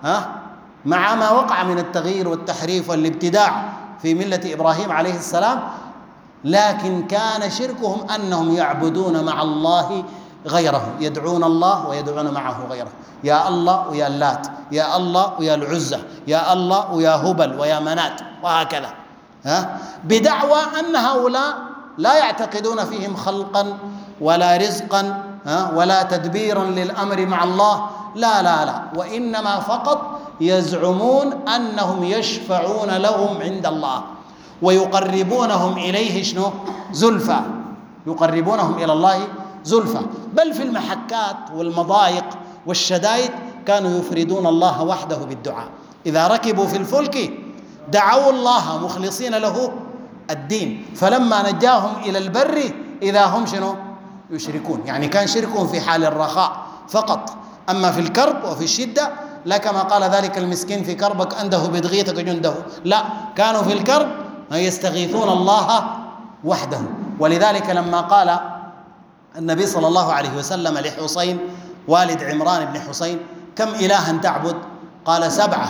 مع ما وقع من التغيير والتحريف والابتداع في ملة إبراهيم عليه السلام. لكن كان شركهم أنهم يعبدون مع الله غيره، يدعون الله ويدعون معه غيره، يا الله ويا اللات، يا الله ويا العزة، يا الله ويا هبل ويا منات، وهكذا، بدعوى أن هؤلاء لا يعتقدون فيهم خلقا ولا رزقا ولا تدبيرا للأمر مع الله، لا، وإنما فقط يزعمون أنهم يشفعون لهم عند الله ويقربونهم إليه شنو؟ زلفى، يقربونهم إلى الله زلفى. بل في المحكات والمضايق والشدائد كانوا يفردون الله وحده بالدعاء. إذا ركبوا في الفلك دعوا الله مخلصين له الدين، فلما نجاهم إلى البر إذا هم شنو؟ يشركون. يعني كان شركهم في حال الرخاء فقط، أما في الكرب وفي الشدة لا، كما قال ذلك المسكين في كربك أنده بتغيثك جنده، لا، كانوا في الكرب يستغيثون الله وحده. ولذلك لما قال النبي صلى الله عليه وسلم لحسين والد عمران بن حسين: كم إلها تعبد؟ قال: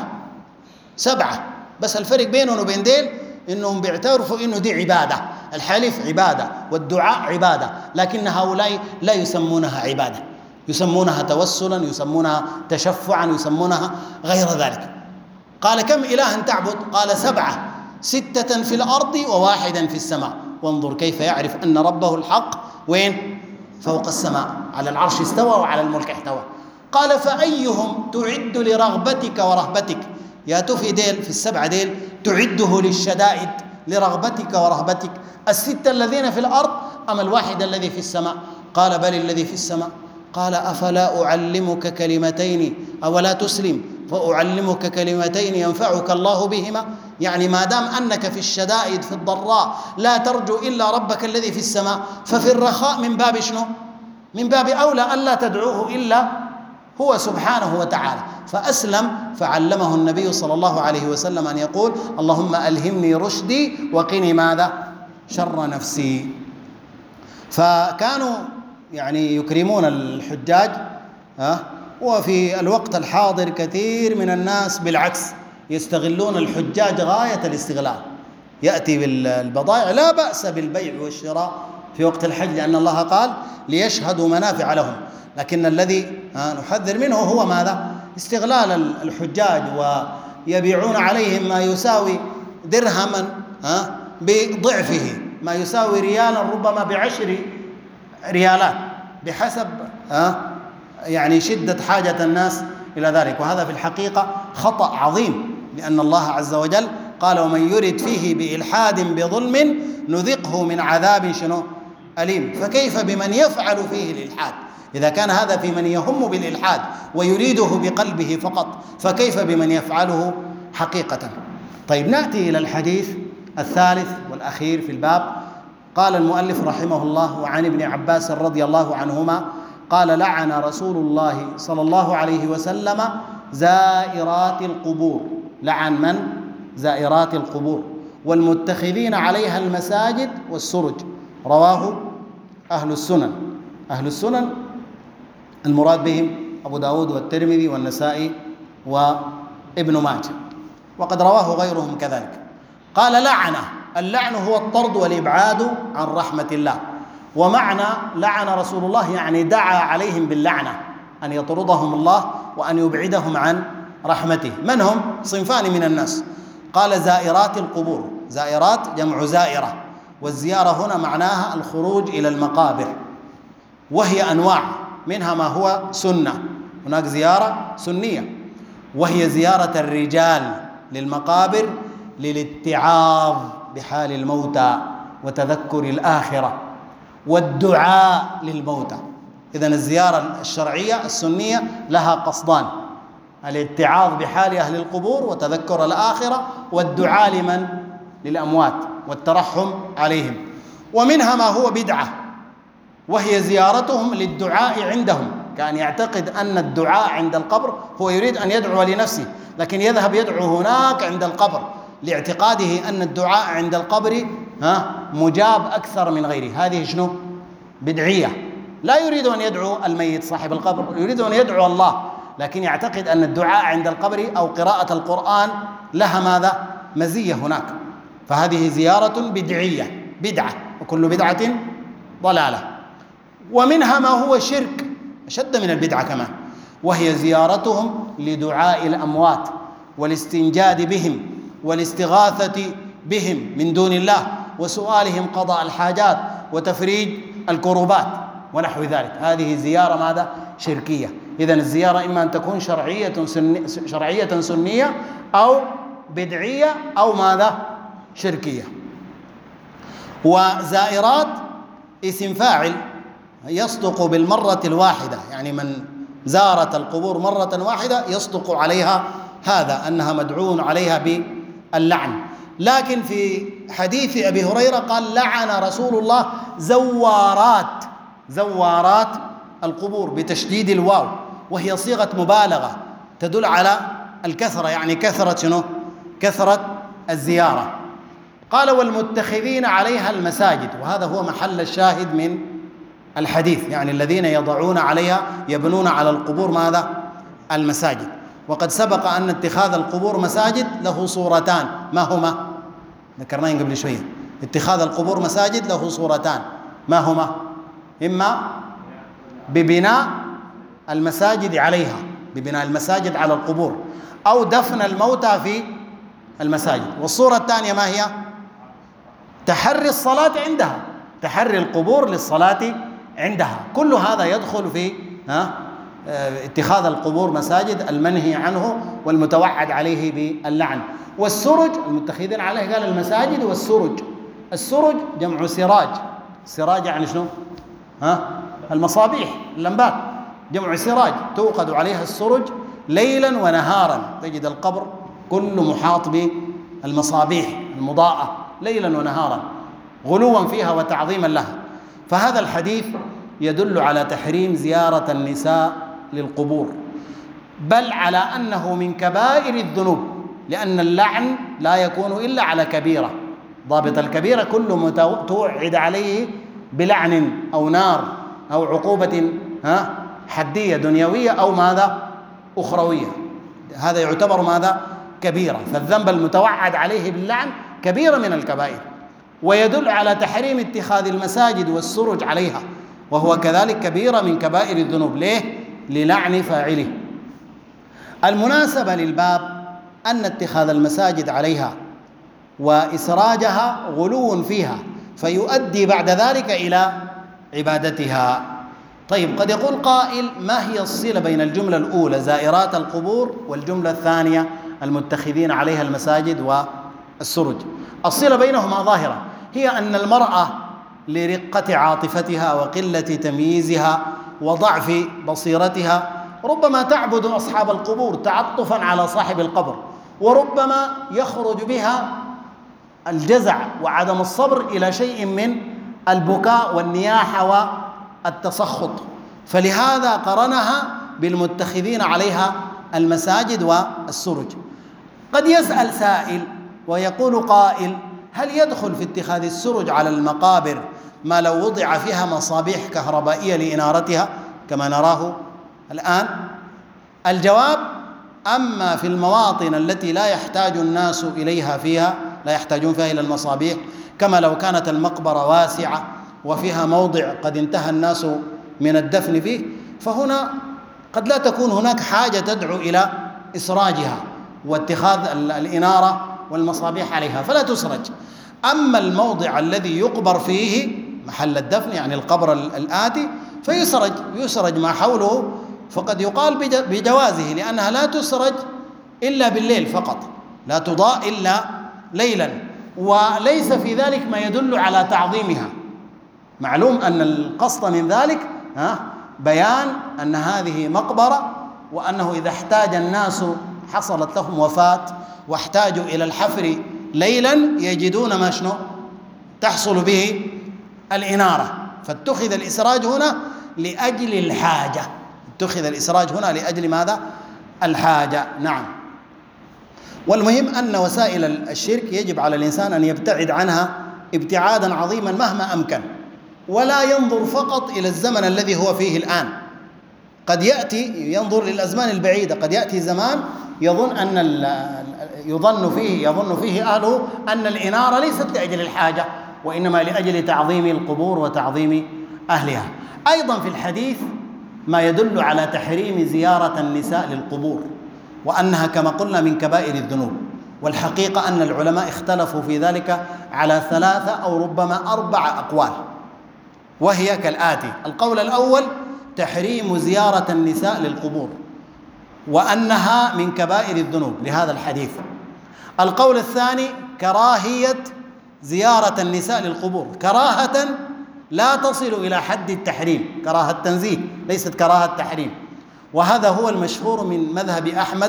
7. بس الفرق بينهم وبين ديل إنهم بيعترفوا إنه دي عبادة، الحلف عبادة والدعاء عبادة، لكن هؤلاء لا يسمونها عبادة، يسمونها توسلا، يسمونها تشفعا، يسمونها غير ذلك. قال: كم إلها تعبد؟ قال: 7، 6 في الأرض و1 في السماء. وانظر كيف يعرف أن ربه الحق وين؟ فوق السماء، على العرش استوى وعلى الملك احتوى. قال: فأيهم تعد لرغبتك ورهبتك؟ يا توفي ديل في ال7 ديل تعده للشدائد لرغبتك ورهبتك، 6 الذين في الأرض أم الواحد الذي في السماء؟ قال: بل الذي في السماء. قال: أفلا أعلمك كلمتين أولا تسلم فأعلمك كلمتين ينفعك الله بهما؟ يعني ما دام أنك في الشدائد في الضراء لا ترجو إلا ربك الذي في السماء، ففي الرخاء من باب شنو؟ من باب أولى ألا تدعوه إلا هو سبحانه وتعالى. فأسلم، فعلمه النبي صلى الله عليه وسلم أن يقول: اللهم ألهمني رشدي وقني ماذا؟ شر نفسي. فكانوا يعني يكرمون الحجاج. وفي الوقت الحاضر كثير من الناس بالعكس يستغلون الحجاج غاية الاستغلال، يأتي بالبضائع، لا بأس بالبيع والشراء في وقت الحج، لأن الله قال: ليشهدوا منافع لهم. لكن الذي نحذر منه هو ماذا؟ استغلال الحجاج، ويبيعون عليهم ما يساوي درهما بضعفه، ما يساوي ريالا ربما ب10 ريالات بحسب يعني شدة حاجة الناس إلى ذلك. وهذا في الحقيقة خطأ عظيم، لأن الله عز وجل قال: ومن يرد فيه بإلحاد بظلم نذقه من عذاب شنو؟ أليم. فكيف بمن يفعل فيه الإلحاد؟ إذا كان هذا في من يهم بالإلحاد ويريده بقلبه فقط، فكيف بمن يفعله حقيقة؟ طيب، نأتي إلى الحديث الثالث والأخير في الباب. قال المؤلف رحمه الله: وعن ابن عباس رضي الله عنهما قال: لعن رسول الله صلى الله عليه وسلم زائرات القبور. لعن من؟ زائرات القبور والمتخذين عليها المساجد والسرج. رواه أهل السنن. أهل السنن المراد بهم أبو داود والترمذي والنسائي وابن ماجه، وقد رواه غيرهم كذلك. قال: لعنة، اللعن هو الطرد والإبعاد عن رحمة الله. ومعنى لعن رسول الله يعني دعا عليهم باللعنة، أن يطردهم الله وأن يبعدهم عن رحمته. من هم؟ صنفان من الناس. قال: زائرات القبور. زائرات جمع زائرة، والزيارة هنا معناها الخروج إلى المقابر، وهي أنواع، منها ما هو سنة، هناك زيارة سنية، وهي زيارة الرجال للمقابر للاتعاظ بحال الموتى وتذكر الآخرة والدعاء للموتى. إذن الزيارة الشرعية السنية لها قصدان: الاتعاظ بحال أهل القبور وتذكر الآخرة، والدعاء لمن؟ للأموات والترحم عليهم. ومنها ما هو بدعة، وهي زيارتهم للدعاء عندهم، كان يعتقد أن الدعاء عند القبر هو يريد أن يدعو لنفسه، لكن يذهب يدعو هناك عند القبر لاعتقاده أن الدعاء عند القبر مجاب أكثر من غيره. هذه شنو؟ بدعية. لا يريد أن يدعو الميت صاحب القبر، يريد أن يدعو الله، لكن يعتقد أن الدعاء عند القبر أو قراءة القرآن لها ماذا؟ مزية هناك. فهذه زيارة بدعية، بدعة، وكل بدعة ضلالة. ومنها ما هو شرك أشد من البدعة كمان، وهي زيارتهم لدعاء الأموات والاستنجاد بهم والاستغاثة بهم من دون الله وسؤالهم قضاء الحاجات وتفريج الكروبات ونحو ذلك. هذه زيارة ماذا؟ شركية. إذن الزيارة إما أن تكون شرعية سنية أو بدعية أو ماذا؟ شركية. وزائرات اسم فاعل يصدق بالمرة الواحدة، يعني من زارت القبور مرة واحدة يصدق عليها هذا، أنها مدعو عليها اللعن. لكن في حديث أبي هريرة قال لعن رسول الله زوارات القبور بتشديد الواو، وهي صيغة مبالغة تدل على الكثرة، يعني كثرة شنو؟ كثرة الزيارة. قال والمتخذين عليها المساجد، وهذا هو محل الشاهد من الحديث، يعني الذين يضعون عليها يبنون على القبور ماذا؟ المساجد. وقد سبق أن اتخاذ القبور مساجد له صورتان، ما هما؟ ذكرناهن قبل شوية. اتخاذ القبور مساجد له صورتان، ما هما؟ إما ببناء المساجد عليها، ببناء المساجد على القبور، أو دفن الموتى في المساجد. والصورة الثانية ما هي؟ تحري الصلاة عندها، تحري القبور للصلاة عندها. كل هذا يدخل في اتخاذ القبور مساجد المنهي عنه والمتوعد عليه باللعن. والسرج المتخذين عليه قال المساجد والسرج. السرج جمع سراج، السراج يعني شنو؟ المصابيح، اللمبات، جمع سراج، توقد عليها السرج ليلا ونهارا. تجد القبر كله محاط بالمصابيح المضاءة ليلا ونهارا، غلوا فيها وتعظيما لها. فهذا الحديث يدل على تحريم زيارة النساء للقبور، بل على أنه من كبائر الذنوب، لأن اللعن لا يكون إلا على كبيرة. ضابط الكبيرة كل توعد عليه بلعن أو نار أو عقوبة حدية دنيوية أو ماذا؟ أخروية. هذا يعتبر ماذا؟ كبيرة. فالذنب المتوعد عليه باللعن كبيرة من الكبائر، ويدل على تحريم اتخاذ المساجد والسرج عليها، وهو كذلك كبيرة من كبائر الذنوب. ليه؟ للعن فاعله. المناسبة للباب أن اتخاذ المساجد عليها وإسراجها غلو فيها، فيؤدي بعد ذلك إلى عبادتها. طيب، قد يقول قائل: ما هي الصلة بين الجملة الأولى زائرات القبور والجملة الثانية المتخذين عليها المساجد والسرج؟ الصلة بينهما ظاهرة، هي أن المرأة لرقة عاطفتها وقلة تمييزها وضعف بصيرتها ربما تعبد أصحاب القبور تعطفا على صاحب القبر، وربما يخرج بها الجزع وعدم الصبر إلى شيء من البكاء والنياحة والتسخط، فلهذا قرنها بالمتخذين عليها المساجد والسرج. قد يسأل سائل ويقول قائل: هل يدخل في اتخاذ السرج على المقابر ما لو وضع فيها مصابيح كهربائية لإنارتها كما نراه الآن؟ الجواب: أما في المواطن التي لا يحتاج الناس إليها فيها، لا يحتاجون فيها إلى المصابيح، كما لو كانت المقبرة واسعة وفيها موضع قد انتهى الناس من الدفن فيه، فهنا قد لا تكون هناك حاجة تدعو إلى إسراجها واتخاذ الإنارة والمصابيح عليها، فلا تسرج. أما الموضع الذي يقبر فيه محل الدفن، يعني القبر الآتي، فيسرج ما حوله، فقد يقال بجوازه، لأنها لا تسرج إلا بالليل فقط، لا تضاء إلا ليلا، وليس في ذلك ما يدل على تعظيمها. معلوم أن القصد من ذلك بيان أن هذه مقبرة، وأنه إذا احتاج الناس حصلت لهم وفاة واحتاجوا إلى الحفر ليلا يجدون ما شنو تحصل به الإنارة، فاتخذ الإسراج هنا لأجل الحاجة. اتخذ الإسراج هنا لأجل ماذا؟ الحاجة. نعم. والمهم أن وسائل الشرك يجب على الإنسان أن يبتعد عنها ابتعادا عظيما مهما أمكن، ولا ينظر فقط إلى الزمن الذي هو فيه الآن. قد يأتي ينظر للأزمان البعيدة، قد يأتي زمان يظن فيه أهله أن الإنارة ليست لأجل الحاجة، وإنما لأجل تعظيم القبور وتعظيم أهلها. أيضا في الحديث ما يدل على تحريم زيارة النساء للقبور، وأنها كما قلنا من كبائر الذنوب. والحقيقة أن العلماء اختلفوا في ذلك على 3 أو ربما 4 أقوال، وهي كالآتي: القول الأول تحريم زيارة النساء للقبور، وأنها من كبائر الذنوب لهذا الحديث. القول الثاني كراهية زيارة النساء للقبور، كراهة لا تصل إلى حد التحريم، كراهة تنزيه ليست كراهة تحريم، وهذا هو المشهور من مذهب أحمد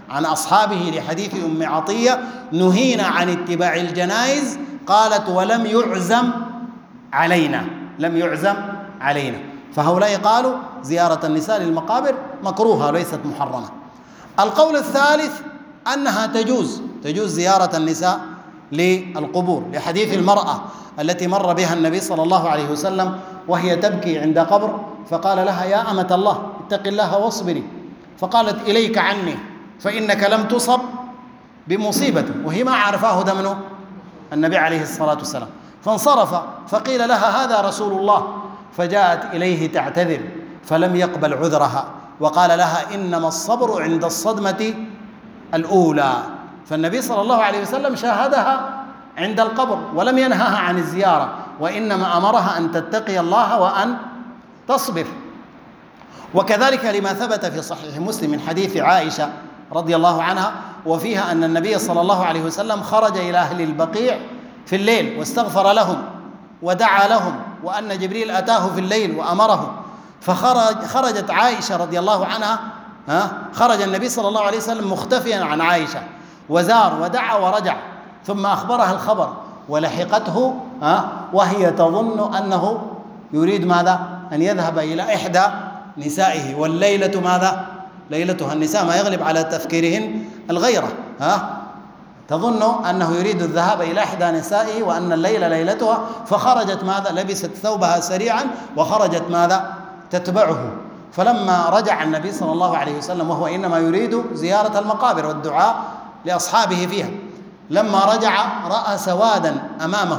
عن أصحابه لحديث أم عطية: نهينا عن اتباع الجنائز، قالت: ولم يعزم علينا، لم يعزم علينا. فهؤلاء قالوا زيارة النساء للمقابر مكروهة وليست محرمة. القول الثالث أنها تجوز زيارة النساء للقبور، لحديث المرأة التي مر بها النبي صلى الله عليه وسلم وهي تبكي عند قبر، فقال لها: يا أمة الله اتق الله واصبري. فقالت: إليك عني فإنك لم تصب بمصيبة، وهي ما عرفاه ده منه النبي عليه الصلاة والسلام. فانصرف، فقيل لها: هذا رسول الله. فجاءت إليه تعتذر، فلم يقبل عذرها وقال لها: إنما الصبر عند الصدمة الأولى. فالنبي صلى الله عليه وسلم شاهدها عند القبر ولم ينهاها عن الزيارة، وإنما أمرها أن تتقي الله وأن تصبر. وكذلك لما ثبت في صحيح مسلم من حديث عائشة رضي الله عنها، وفيها أن النبي صلى الله عليه وسلم خرج إلى أهل البقيع في الليل واستغفر لهم ودعا لهم، وأن جبريل أتاه في الليل وأمره. فخرجت عائشة رضي الله عنها، خرج النبي صلى الله عليه وسلم مختفيا عن عائشة، وزار ودعا ورجع، ثم أخبرها الخبر ولحقته وهي تظن أنه يريد ماذا؟ أن يذهب إلى إحدى نسائه، والليلة ماذا؟ ليلتها. النساء ما يغلب على تفكيرهن الغيرة، تظن أنه يريد الذهاب إلى إحدى نسائه وأن الليلة ليلتها، فخرجت ماذا؟ لبست ثوبها سريعا وخرجت ماذا؟ تتبعه. فلما رجع النبي صلى الله عليه وسلم وهو إنما يريد زيارة المقابر والدعاء لأصحابه فيها، لما رجع رأى سوادا أمامه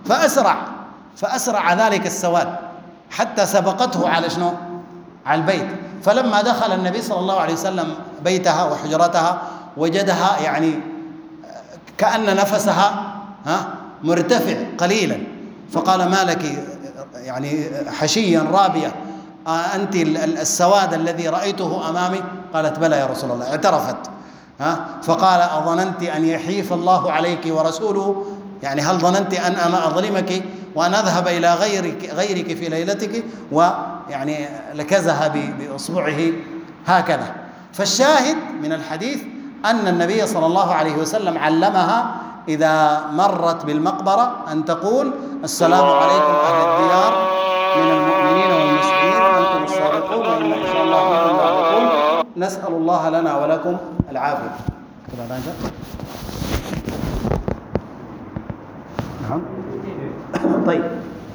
فأسرع ذلك السواد حتى سبقته على شنو؟ على البيت. فلما دخل النبي صلى الله عليه وسلم بيتها وحجرتها وجدها يعني كأن نفسها مرتفع قليلا، فقال: ما لك يعني حشيا رابية، أنت السواد الذي رأيته أمامي؟ قالت: بلى يا رسول الله. اعترفت. فقال: أظننت أن يحيف الله عليك ورسوله؟ يعني هل ظننت أن أنا أظلمك وأن أذهب إلى غيرك في ليلتك؟ ويعني لكزها بأصبعه هكذا. فالشاهد من الحديث أن النبي صلى الله عليه وسلم علمها إذا مرت بالمقبرة أن تقول: السلام عليكم أهل الديار من المؤمنين والمسلمين، أنتم الصادقون وإن شاء الله بكم لاحقون، نسأل الله لنا ولكم العافية. نعم. طيب،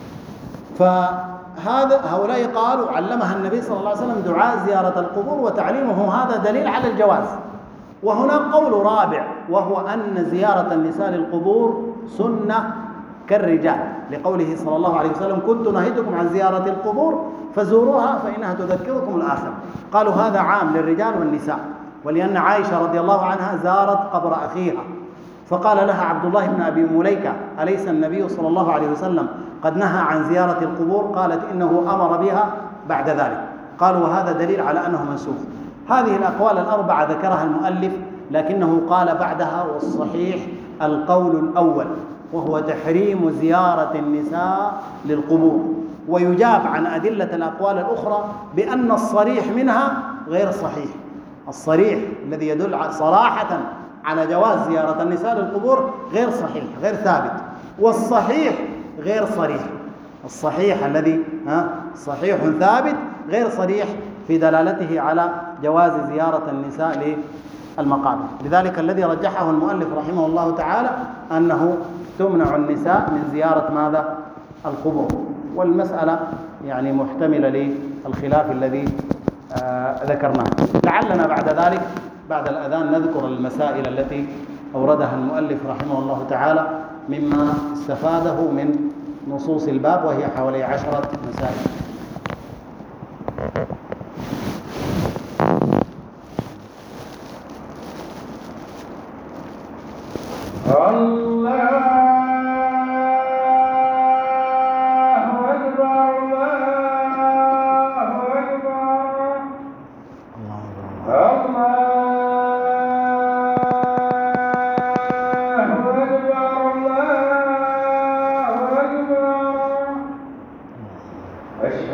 هؤلاء قالوا علمها النبي صلى الله عليه وسلم دعاء زيارة القبور، وتعليمه هذا دليل على الجواز. وهناك قول رابع، وهو أن زيارة النساء للقبور سنة كالرجال، لقوله صلى الله عليه وسلم: كنت نهيتكم عن زيارة القبور فزوروها فإنها تذكركم الآخرة. قالوا هذا عام للرجال والنساء، ولأن عائشة رضي الله عنها زارت قبر أخيها، فقال لها عبد الله بن أبي مليكة: أليس النبي صلى الله عليه وسلم قد نهى عن زيارة القبور؟ قالت: إنه أمر بها بعد ذلك. قالوا وهذا دليل على أنه منسوخ. هذه الأقوال الأربعة ذكرها المؤلف، لكنه قال بعدها: والصحيح القول الأول، وهو تحريم زيارة النساء للقبور. ويجاب عن أدلة الأقوال الأخرى بأن الصريح منها غير صحيح. الصريح الذي يدل صراحة على جواز زيارة النساء للقبور غير صحيح، غير ثابت. والصحيح غير صريح، الصحيح الذي صحيح ثابت غير صريح في دلالته على جواز زيارة النساء للمقابر. لذلك الذي رجحه المؤلف رحمه الله تعالى أنه تمنع النساء من زيارة ماذا؟ القبور. والمسألة يعني محتملة للخلاف الذي ذكرناه. لعلنا بعد ذلك بعد الأذان نذكر المسائل التي أوردها المؤلف رحمه الله تعالى مما استفاده من نصوص الباب، وهي حوالي 10 مسائل. أشهد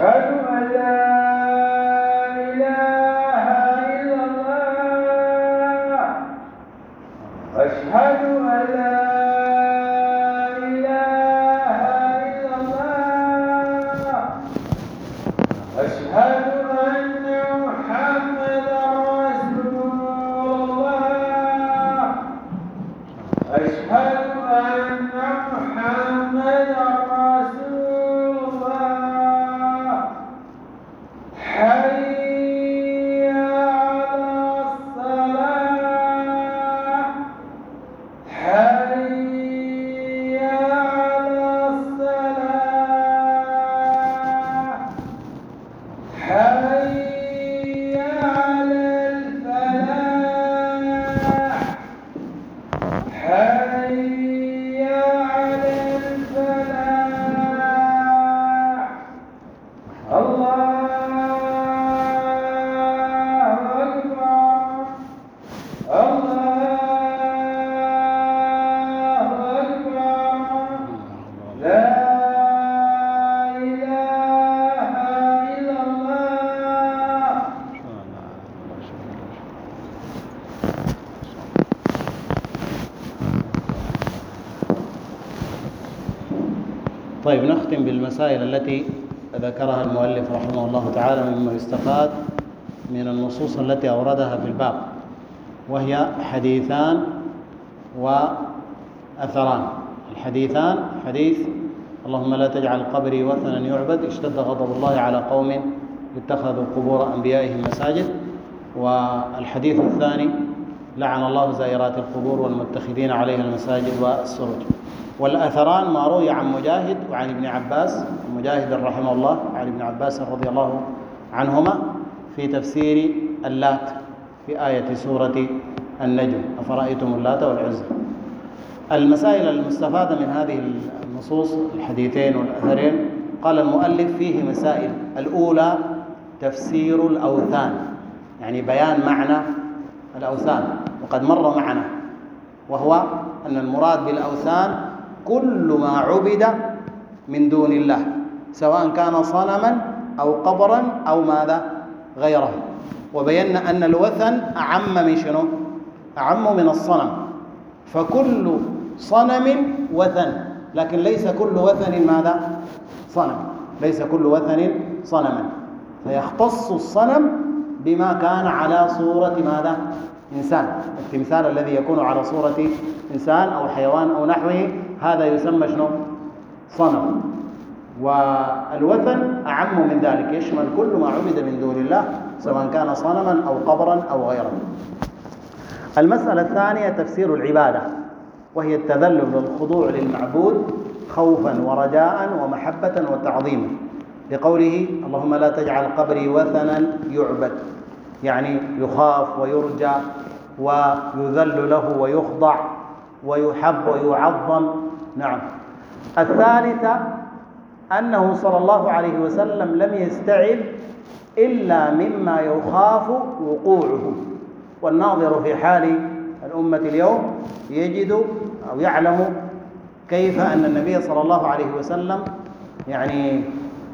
طيب، نختم بالمسائل التي ذكرها المؤلف رحمه الله تعالى مما يستفاد من النصوص التي أوردها في الباب، وهي حديثان وأثران. الحديثان: حديث اللهم لا تجعل قبري وثنا يعبد، اشتد غضب الله على قوم اتخذوا قبور أنبيائهم مساجد. والحديث الثاني: لعن الله زائرات القبور والمتخذين عليها المساجد والسرج. والأثران ما روي عن مجاهد وعن ابن عباس، مجاهد رحمه الله وعن ابن عباس رضي الله عنهما، في تفسير اللات في آية سورة النجم: أفرأيتم اللات والعزى. المسائل المستفادة من هذه النصوص الحديثين والأثرين: قال المؤلف فيه مسائل. الأولى: تفسير الأوثان، يعني بيان معنى الأوثان، وقد مر معنا، وهو أن المراد بالأوثان كل ما عبد من دون الله، سواء كان صنما أو قبرا أو ماذا غيره. وبينا أن الوثن أعم من شنو؟ أعم من الصنم، فكل صنم وثن، لكن ليس كل وثن ماذا؟ صنم. ليس كل وثن صنما، فيختص الصنم بما كان على صورة ماذا؟ إنسان. التمثال الذي يكون على صورة إنسان أو حيوان أو نحوه، هذا يسمى شنو؟ صنم. والوثن أعم من ذلك، يشمل كل ما عبد من دون الله، سواء كان صنما أو قبرا أو غيره. المسألة الثانية: تفسير العبادة، وهي التذلل والخضوع للمعبود خوفا ورجاء ومحبة وتعظيما، لقوله اللهم لا تجعل قبري وثنا يعبد، يعني يخاف ويرجى ويذل له ويخضع ويحب ويعظم. نعم. الثالثة: أنه صلى الله عليه وسلم لم يستعذ إلا مما يخاف وقوعه. والناظر في حال الأمة اليوم يجد أو يعلم كيف أن النبي صلى الله عليه وسلم يعني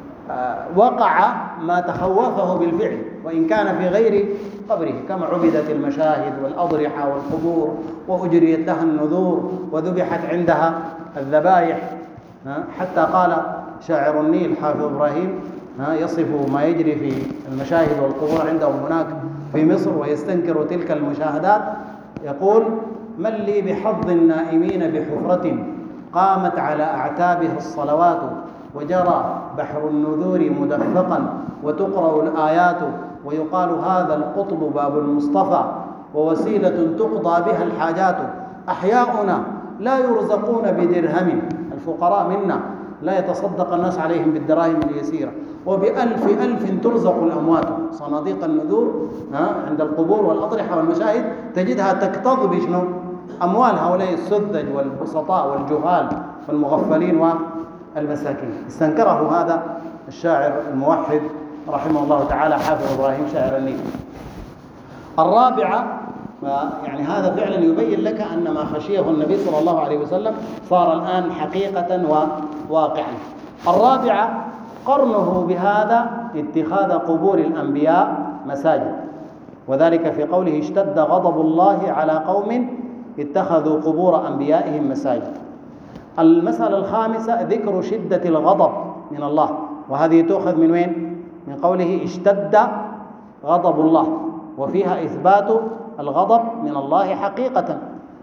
وقع ما تخوفه بالفعل، وإن كان في غير قبره، كما عبدت المشاهد والأضرحة والقبور وأجريت لها النذور وذبحت عندها الذبائح. حتى قال شاعر النيل حافظ إبراهيم يصف ما يجري في المشاهد والقبور عندهم هناك في مصر، ويستنكر تلك المشاهدات. يقول: من لي بحظ النائمين بحفرة قامت على أعتابها الصلوات، وجرى بحر النذور مدفقا وتقرأ الآيات، ويقال هذا القطب باب المصطفى ووسيلة تقضى بها الحاجات. أحياؤنا لا يرزقون بدرهم، الفقراء منا لا يتصدق الناس عليهم بالدراهم اليسيرة، وبألف ألف ترزق الأموات. صناديق النذور عند القبور والأضرحة والمشاهد تجدها تكتظ بشنو؟ أموال هؤلاء السذج والبسطاء والجهال والمغفلين والمساكين. استنكره هذا الشاعر الموحد رحمه الله تعالى حافظ إبراهيم شاعر النيل. الرابعة: يعني هذا فعلا يبين لك أن ما خشيه النبي صلى الله عليه وسلم صار الآن حقيقة وواقعا. الرابعة: قرنه بهذا اتخاذ قبور الأنبياء مساجد، وذلك في قوله اشتد غضب الله على قوم اتخذوا قبور أنبيائهم مساجد. المسألة الخامسة: ذكر شدة الغضب من الله، وهذه تؤخذ من وين؟ من قوله اشتد غضب الله، وفيها إثبات الغضب من الله حقيقة،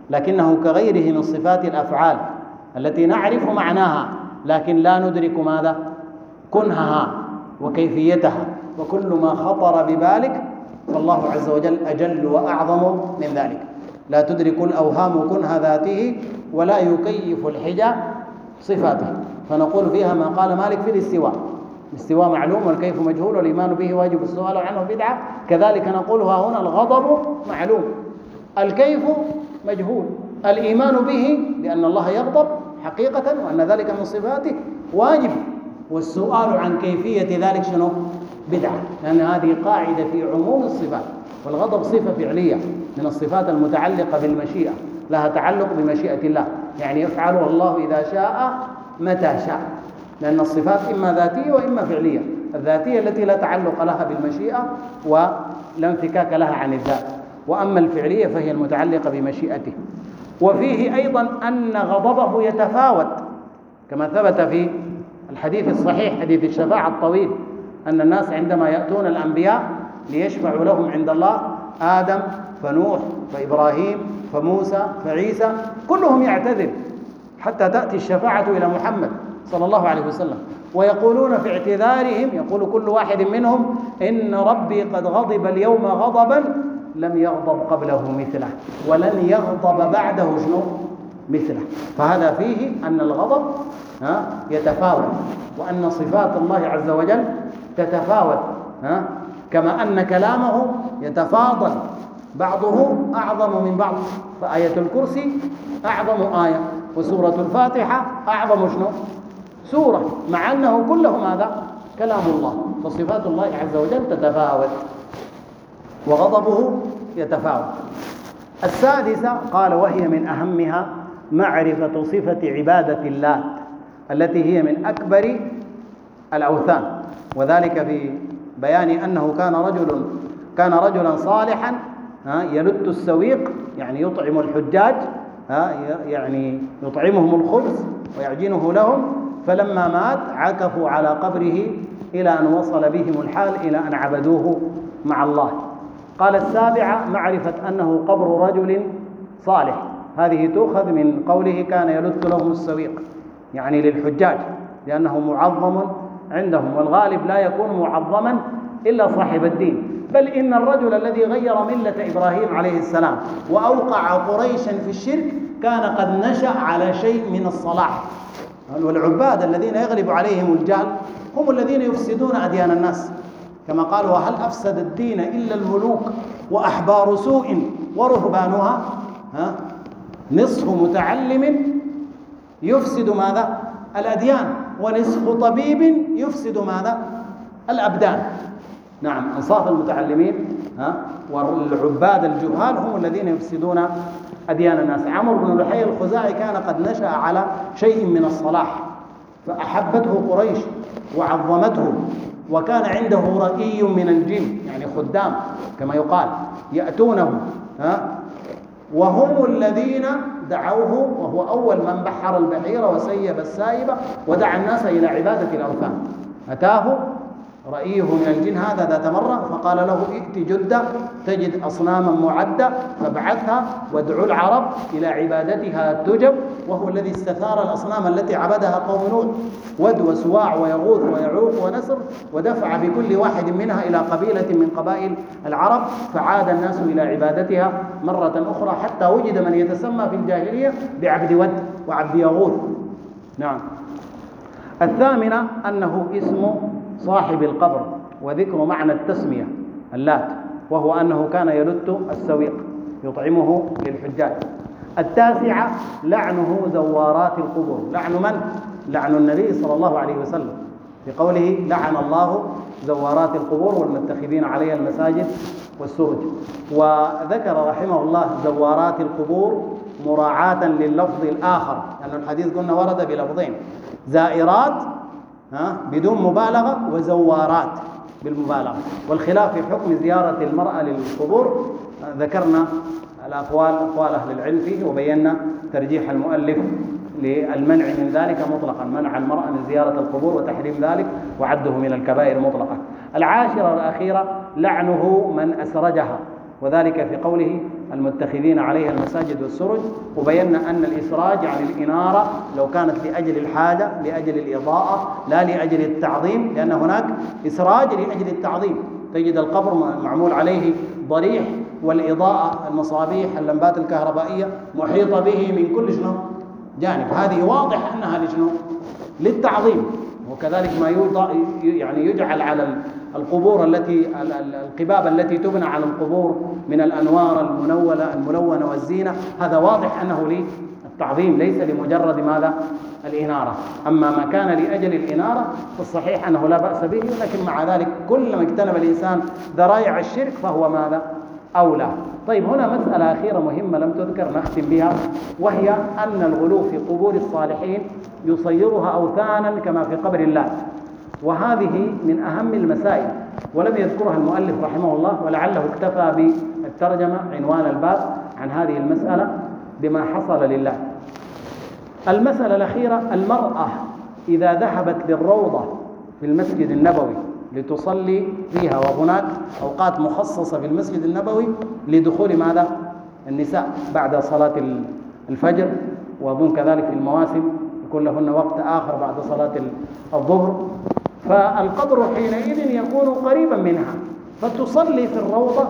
لكنه كغيره من صفات الأفعال التي نعرف معناها لكن لا ندرك ماذا؟ كنهها وكيفيتها، وكل ما خطر ببالك فالله عز وجل أجل وأعظم من ذلك. لا تدرك الأوهام كنه ذاته ولا يكيف الحجى صفاته. فنقول فيها ما قال مالك في الاستواء: الاستواء معلوم والكيف مجهول والإيمان به واجب السؤال عنه بدعة. كذلك نقولها هنا: الغضب معلوم، الكيف مجهول، الإيمان به بأن الله يغضب حقيقة وأن ذلك من صفاته واجب، والسؤال عن كيفية ذلك شنو؟ بدعة، لأن هذه قاعدة في عموم الصفات. والغضب صفة فعلية من الصفات المتعلقة بالمشيئة، لها تعلق بمشيئة الله، يعني يفعلها الله إذا شاء متى شاء، لأن الصفات إما ذاتية وإما فعلية. الذاتية التي لا تعلق لها بالمشيئة ولا انفكاك لها عن الذات، وأما الفعلية فهي المتعلقة بمشيئته. وفيه أيضا أن غضبه يتفاوت كما ثبت في الحديث الصحيح، حديث الشفاعة الطويل، أن الناس عندما يأتون الأنبياء ليشفعوا لهم عند الله، آدم فنوح فإبراهيم فموسى فعيسى، كلهم يعتذر حتى تأتي الشفاعة إلى محمد صلى الله عليه وسلم، ويقولون في اعتذارهم، يقول كل واحد منهم: إن ربي قد غضب اليوم غضبا لم يغضب قبله مثله ولن يغضب بعده شنو مثله. فهذا فيه أن الغضب يتفاوت، وأن صفات الله عز وجل تتفاوت، كما أن كلامه يتفاضل، بعضه أعظم من بعض. فآية الكرسي أعظم آية، وسورة الفاتحة أعظم شنو سورة، مع أنه كله ماذا؟ كلام الله. فصفات الله عز وجل تتفاوت وغضبه يتفاوت. السادسة قال: وهي من أهمها معرفة صفة عبادة الله التي هي من أكبر الأوثان، وذلك في بيان أنه كان رجلا صالحا يلت السويق، يعني يطعم الحجاج، يعني يطعمهم الخبز ويعجنه لهم، فلما مات عكفوا على قبره إلى أن وصل بهم الحال إلى أن عبدوه مع الله. قال: السابعة معرفة أنه قبر رجل صالح، هذه تؤخذ من قوله كان يلت لهم السويق، يعني للحجاج، لأنه معظم عندهم، والغالب لا يكون معظما إلا صاحب الدين. بل إن الرجل الذي غير ملة إبراهيم عليه السلام وأوقع قريشا في الشرك كان قد نشأ على شيء من الصلاح. والعباد الذين يغلب عليهم الجهل هم الذين يفسدون أديان الناس، كما قال: وهل أفسد الدين إلا الملوك وأحبار سوء ورهبانها. نصف متعلم يفسد ماذا؟ الأديان، ونصف طبيب يفسد ماذا؟ الأبدان. نعم، أنصاف المتعلمين والعباد الجهال هم الذين يفسدون أديان الناس. عمرو بن لحي الخزاعي كان قد نشأ على شيء من الصلاح، فأحبته قريش وعظمته، وكان عنده رئي من الجن، يعني خدام كما يقال، يأتونه وهم الذين دعوه، وهو أول من بحر البحيرة وسيب السائبة ودعا الناس إلى عبادة الأوثان. أتاه رأيه من الجن هذا ذات مرة فقال له: ائت جدة تجد أصناما معدة فابعثها وادعو العرب إلى عبادتها تجب. وهو الذي استثار الأصنام التي عبدها قوم نوح، ود وسواع ويغوث ويعوق ونسر، ودفع بكل واحد منها إلى قبيلة من قبائل العرب، فعاد الناس إلى عبادتها مرة أخرى، حتى وجد من يتسمى في الجاهلية بعبد ود وعبد يغوث. نعم. الثامنة أنه اسم صاحب القبر، وذكر معنى التسمية اللات، وهو أنه كان يلت السويق يطعمه للحجاج. التاسعة لعنه زوارات القبور. لعن من؟ لعن النبي صلى الله عليه وسلم، في قوله: لعن الله زوارات القبور والمتخذين عليها المساجد والسرج. وذكر رحمه الله زوارات القبور مراعاة لللفظ الآخر، لأن الحديث قلنا ورد بلفظين: زائرات بدون مبالغة، وزوارات بالمبالغة. والخلاف في حكم زيارة المرأة للقبور ذكرنا أقوال أهل العلم فيه، وبينا ترجيح المؤلف للمنع من ذلك مطلقا، منع المرأة من زيارة القبور وتحريم ذلك وعده من الكبائر مطلقا. العاشرة والأخيرة لعنه من أسرجها، وذلك في قوله المتخذين عليها المساجد والسرج. وبينا أن الإسراج عن الإنارة لو كانت لأجل الحاجة، لأجل الإضاءة، لا لأجل التعظيم، لأن هناك إسراج لأجل التعظيم. تجد القبر معمول عليه ضريح والإضاءة، المصابيح، اللمبات الكهربائية محيطة به من كل شنو جانب، هذه واضح أنها لشنو للتعظيم. وكذلك ما يعني يجعل على القبور القباب التي تبنى على القبور من الأنوار الملونة والزينة، هذا واضح أنه للتعظيم ليس لمجرد ماذا الإنارة. أما ما كان لأجل الإنارة فالصحيح أنه لا بأس به، ولكن مع ذلك كلما اجتنب الإنسان ذرائع الشرك فهو ماذا أولى. طيب هنا مسألة أخيرة مهمة لم تذكر نختم بها، وهي أن الغلو في قبور الصالحين يصيرها أوثانا كما في قبر الله، وهذه من أهم المسائل ولم يذكرها المؤلف رحمه الله، ولعله اكتفى بالترجمة عنوان الباب عن هذه المسألة بما حصل لله. المسألة الأخيرة: المرأة إذا ذهبت للروضة في المسجد النبوي لتصلي فيها، وهناك أوقات مخصصة في المسجد النبوي لدخول ماذا النساء بعد صلاة الفجر، وأظن كذلك في المواسم يكون لهن وقت آخر بعد صلاة الظهر، فالقبر حينئذ يكون قريبا منها، فتصلي في الروضة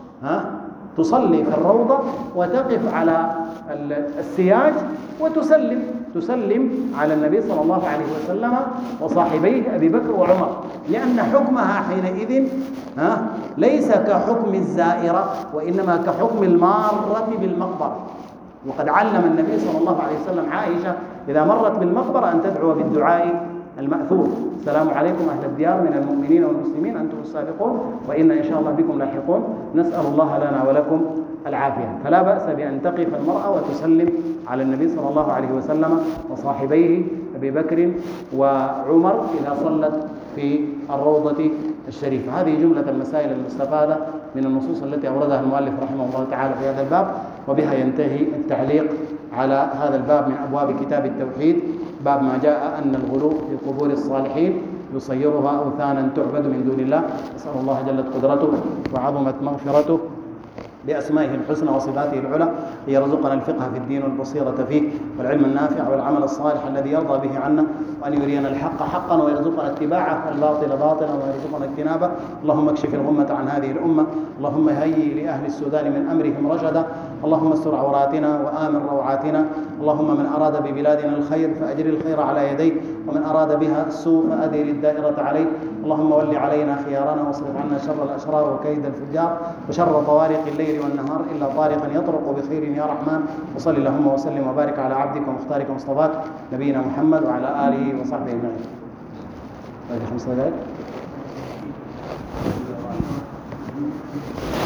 تصلي في الروضة وتقف على السياج وتسلم على النبي صلى الله عليه وسلم وصاحبيه أبي بكر وعمر، لأن حكمها حينئذ ليس كحكم الزائرة، وإنما كحكم المارة بالمقبرة. وقد علم النبي صلى الله عليه وسلم عائشة إذا مرت بالمقبرة أن تدعو بالدعاء المأثور: السلام عليكم أهل الديار من المؤمنين والمسلمين، أنتم السابقون وإنا إن شاء الله بكم لاحقون، نسأل الله لنا ولكم العافية. فلا بأس بأن تقف المرأة وتسلم على النبي صلى الله عليه وسلم وصاحبيه أبي بكر وعمر إذا صلت في الروضة الشريفة. هذه جملة المسائل المستفادة من النصوص التي أوردها المؤلف رحمه الله تعالى في هذا الباب، وبها ينتهي التعليق على هذا الباب من أبواب كتاب التوحيد، باب ما جاء أن الغلو في قبور الصالحين يصيرها أوثانا تعبد من دون الله. أسأل الله جلت قدرته وعظمت مغفرته بأسمائه الحسنى وصفاته العلى أن يرزقنا الفقه في الدين والبصيرة فيه والعلم النافع والعمل الصالح الذي يرضى به عنا، وأن يرينا الحق حقا ويرزقنا اتباعه، الباطل باطلا ويرزقنا اجتنابه. اللهم اكشف الغمة عن هذه الأمة، اللهم هيئ لأهل السودان من أمرهم رشدا، اللهم استر عوراتنا وآمن روعاتنا، اللهم من أراد ببلادنا الخير فأجر الخير على يديه، ومن أراد بها السوء فأدر الدائرة عليه. اللهم ول علينا خيارنا واصرف عنا شر الأشرار وكيد الفجار وشر طوارق الليل والنهار إلا طارقا يطرق بخير يا رحمن. وصل اللهم وسلم وبارك على عبدك ومختارك ومصطفاك نبينا محمد وعلى آله وصحبه أجمعين. 5 دقائق.